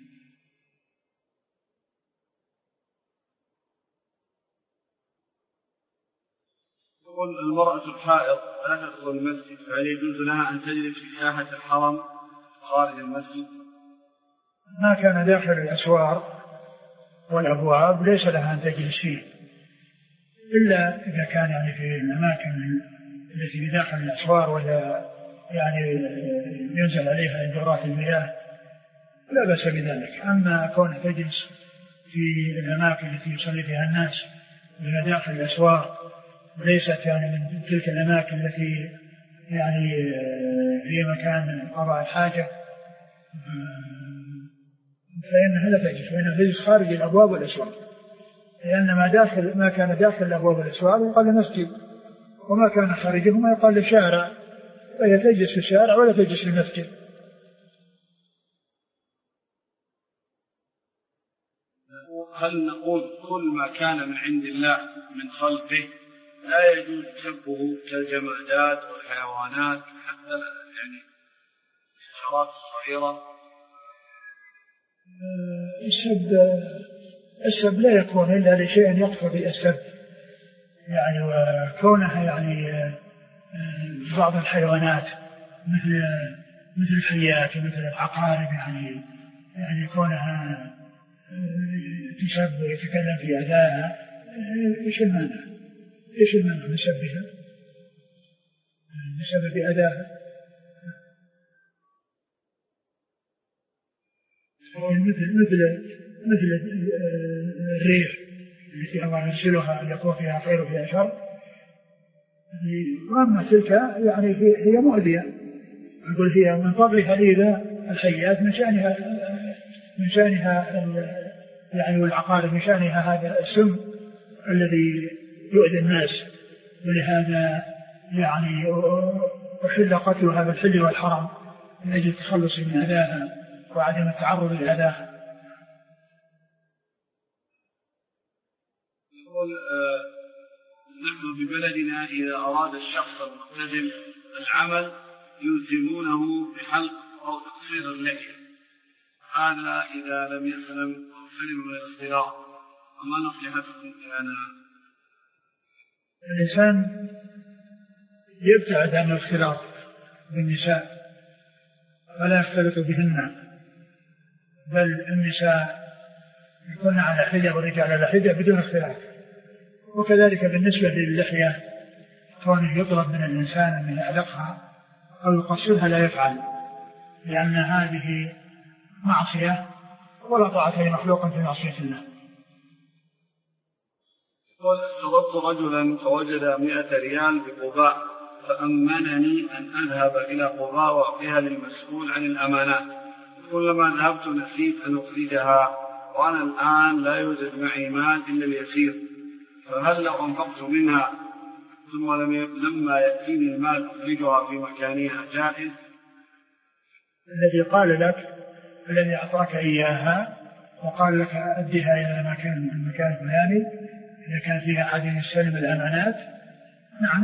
يقول المرأة الحائض لا تدخل المسجد، فهل يجوز لها أن تجلس في ساحة الحرم خارج المسجد؟ ما كان داخل الأسوار والأبواب ليس لها أن تجلس فيه، إلا إذا كان يعني في الأماكن التي بداخل الأسوار ولا يعني ينزل عليها إنجارات المياه لا بأس بذلك. أما كون تجلس في الأماكن التي يصلي فيها الناس من داخل الأسوار ليست يعني من تلك الأماكن التي يعني هي مكان قضاء الحاجة، فإنها لا تجلس، وإنها تجلس خارج الأبواب والأسوار، لأن ما كان داخل الأبواب والأسوار يقال مسجد، وما كان خارجهما يقال شارع، فهي تجلس في الشارع ولا تجلس في المسجد. هل نقول كل ما كان من عند الله من خلقه لا يجوز سبه كالجمادات والحيوانات حتى يعني الحشرات الصغيرة؟ السب لا يكون إلا لشيء يقتضي السب، يعني وكونها يعني بعض الحيوانات مثل الحيات ومثل العقارب يعني كونها تسب ويتكلم في أذاها، إيش المانع من سبها بسبب أذاها؟ مثل الريح التي الله يرسلها يكون فيها خير وفيها شر، وأما تلك يعني هي مؤذية، نقول فيها من طبعها إذا الحيات من شأنها يعني والعقارب من شأنها هذا السم الذي يؤذي الناس، ولهذا يعني أحل قتلها بالحل والحرام، من أجل التخلص من أذاها وعدم التعرض لأذاها. يقول نحن ببلدنا إذا أراد الشخص المعتزل العمل يلزمونه بحلق أو تقصير اللحية، هذا إذا لم يسلم أو سلم من الاختلاط، وما نصيحتكم لنا؟ الإنسان يبتعد عن الاختلاط بالنساء ولا يختلط بهن، بل النساء يكون على حجة والرجال على حجة بدون اختلاف. وكذلك بالنسبة للحية كونه يطلب من الإنسان أن يعلقها أو يقصرها لا يفعل، لأن هذه معصية ولا طاعة لمخلوق في معصية الله. قال استضفت رجلا فوجد 100 ريال بقباء فأمنني أن أذهب إلى قباء وأعطيها للمسؤول عن الأمانات، كلما ذهبت نسيت أن أخرجها، وأنا الآن لا يوجد معي مال إلا اليسير، فهل لو أنفقت منها ثم لما يأتيني المال أخرجها في مكانها جائز؟ الذي قال لك الذي أعطاك إياها وقال لك أديها إلى المكان الفلاني إذا كان فيها أحد يستلم الأمانات نعم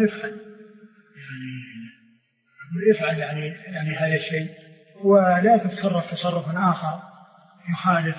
يفعل يعني هذا الشيء، ولا تتصرف تصرفا آخر يخالف،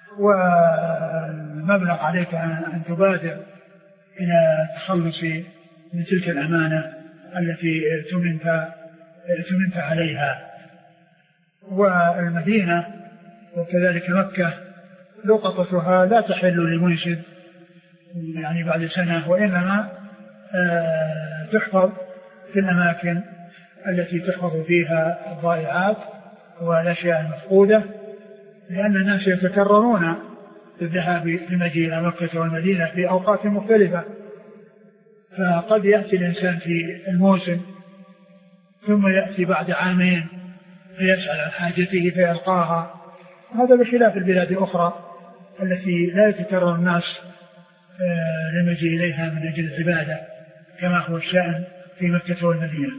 والمبلغ عليك أن تبادر إلى التخلص من تلك الأمانة التي ائتمنت عليها. والمدينة وكذلك مكة لقطتها لا تحل للمنشد يعني بعد سنة، وإنما تحفظ في الأماكن التي تحفظ فيها الضائعات والأشياء المفقودة، لأن الناس يتكررون بالذهاب لمجيء إلى مكة والمدينة في أوقات مختلفة، فقد يأتي الإنسان في الموسم ثم يأتي بعد عامين فيسأل عن حاجته فيلقاها، هذا بخلاف البلاد الأخرى التي لا يتكرر الناس لمجيء إليها من أجل العبادة كما هو الشأن في مكة والمدينة.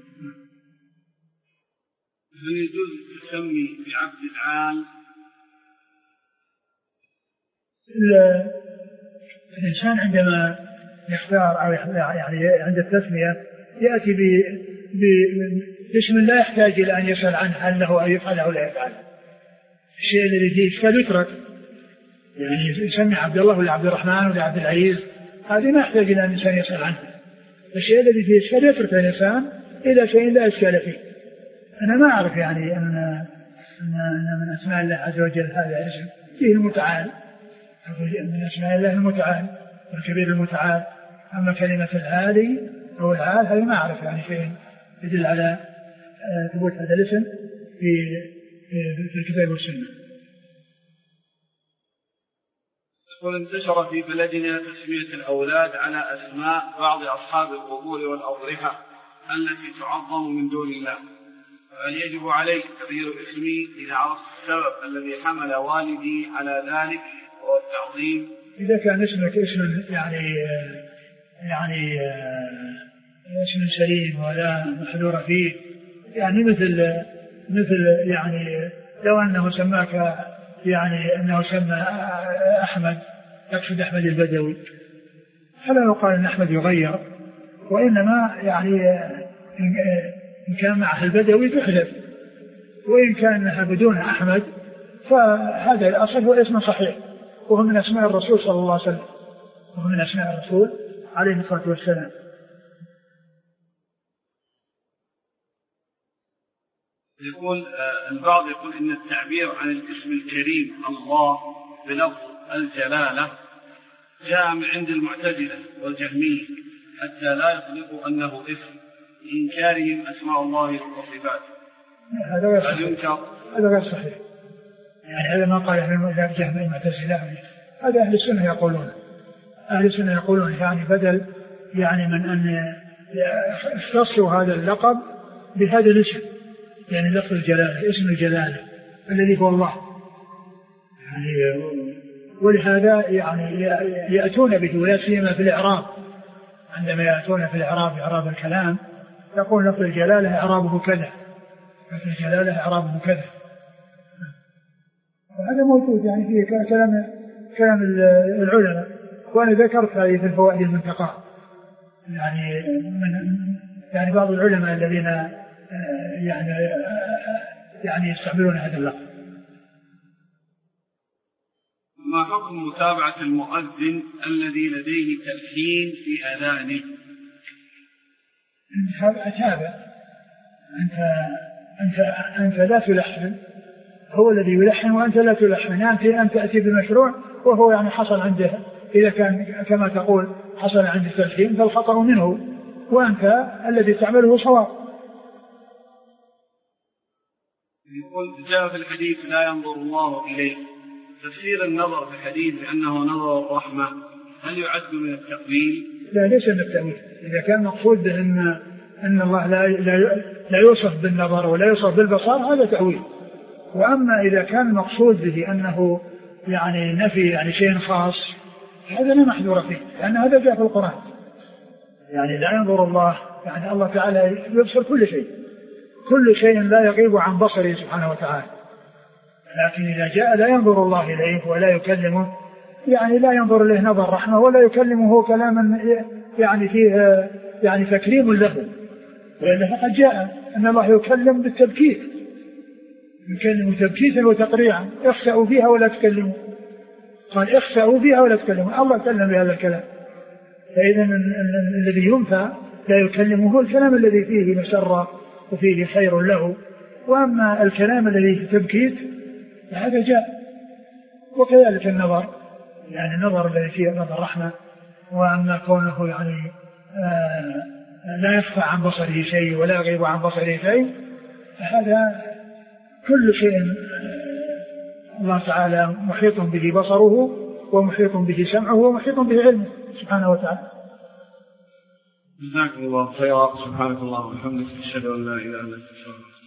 هل يجوز التسمي بعبد العال؟ الإنسان عندما يختار أو يعني عند التسمية يأتي باسم لا يحتاج إلى أن يسأل عنه هل له أن يفعل أو لا يفعل. الشيء الذي فيه إشكال يترك، يعني يسمي عبد الله ولا عبد الرحمن ولا عبد العزيز، هذه ما يحتاج إلى أن الإنسان يسأل عنه. الشيء الذي فيه إشكال يترك الإنسان إلى شيء لا إشكال فيه. أنا ما أعرف يعني أن من أسماء الله عز وجل هذا الاسم فيه المتعال، من أسماء الله المتعال والكبير المتعال. أما كلمة العالي أو العال هذا ما أعرف يعني شيء يدل على ثبوت هذا الاسم في الكتاب والسنة. يقول انتشر في بلدنا تسمية الأولاد على أسماء بعض أصحاب القبور والأضرحة التي تعظم من دون الله، فهل يجب علي تغيير اسمي إذا عرفت السبب الذي حمل والدي على ذلك وهو التعظيم؟ إذا كان اسمك اسم يعني اسم سليم ولا محذور فيه، يعني مثل يعني لو أنه سماك يعني أنه سمى أحمد يقصد أحمد البدوي، فلا يقال أن أحمد يغير، وإنما يعني إن كان معه البدوي تحذف، وإن كان بدون أحمد فهذا الأصل هو اسم صحيح وهو من أسماء الرسول صلى الله عليه وسلم، وهو من أسماء الرسول عليه الصلاة والسلام. يقول البعض يقول إن التعبير عن الاسم الكريم الله بلفظ الجلالة جاء من عند المعتزلة والجهمية حتى لا يطلقوا أنه اسم لإنكارهم أسماء الله وصفاته. هذا غير صحيح، يعني هذا ما قال أهل الجهمية المعتزلة، هذا أهل السنة يقولون. أهل السنة يقولون يعني بدل يعني من أن يختصوا هذا اللقب بهذا الاسم، يعني لفظ الجلالة اسم الجلالة الذي هو الله يعني، ولهذا يعني يأتون به ولا سيما في الإعراب، عندما يأتون في الإعراب إعراب الكلام يقول لفظ الجلالة إعرابه كذا، لفظ الجلالة إعرابه كذا. وهذا موجود يعني في كلام العلماء، وأنا ذكرت هذه في الفوائد المنتقاة، يعني بعض العلماء الذين يعني يستعملون هذا اللفظ. ما حكم متابعة المؤذن الذي لديه تلحين في أذانه؟ أتابع. أنت لا تلحن، هو الذي يلحن وأنت لا تلحن. أنت تأتي بمشروع وهو يعني حصل عنده، إذا كان كما تقول حصل عنده تلحين فالخطأ منه، وأنت الذي تعمله صواب. يقول جاء في الحديث لا ينظر الله إليه، تفسير النظر في الحديث بأنه نظر الرحمة هل يعد من التأويل؟ لا، ليس من التأويل. إذا كان مقصود بأن الله لا يوصف بالنظر ولا يوصف بالبصر هذا تأويل. وأما إذا كان مقصود به أنه يعني نفي يعني شيء خاص هذا لا محذور فيه، لأن هذا جاء في القرآن. يعني لا ينظر الله، يعني الله تعالى يبصر كل شيء، كل شيء لا يغيب عن بصره سبحانه وتعالى. لكن إذا جاء لا ينظر الله إليه ولا يكلمه، يعني لا ينظر إليه نظر رحمة ولا يكلمه كلاما يعني فيه يعني تكريم له، لأن فقد جاء أن الله يكلم بالتبكيت، يكلم تبكيتا وتقريعا، اخسأوا فيها ولا تكلموا. قال اخسأوا فيها ولا تكلموا، الله كلم بهذا الكلام. فإذا الذي ينفى لا يكلمه هو الكلام الذي فيه مسرة وفيه خير له، وأما الكلام الذي فيه تبكيت فهذا جاء. وكذلك النظر، يعني النظر الذي فيه نظر رحمة، وأما كونه يعني لا يخفى عن بصره شيء ولا يغيب عن بصره شيء، فهذا كل شيء الله تعالى محيط به بصره ومحيط به سمعه ومحيط به علمه سبحانه وتعالى. جزاكم الله خيرا. سبحانك اللهم وبحمدك، أشهد أن لا إله إلا أنت.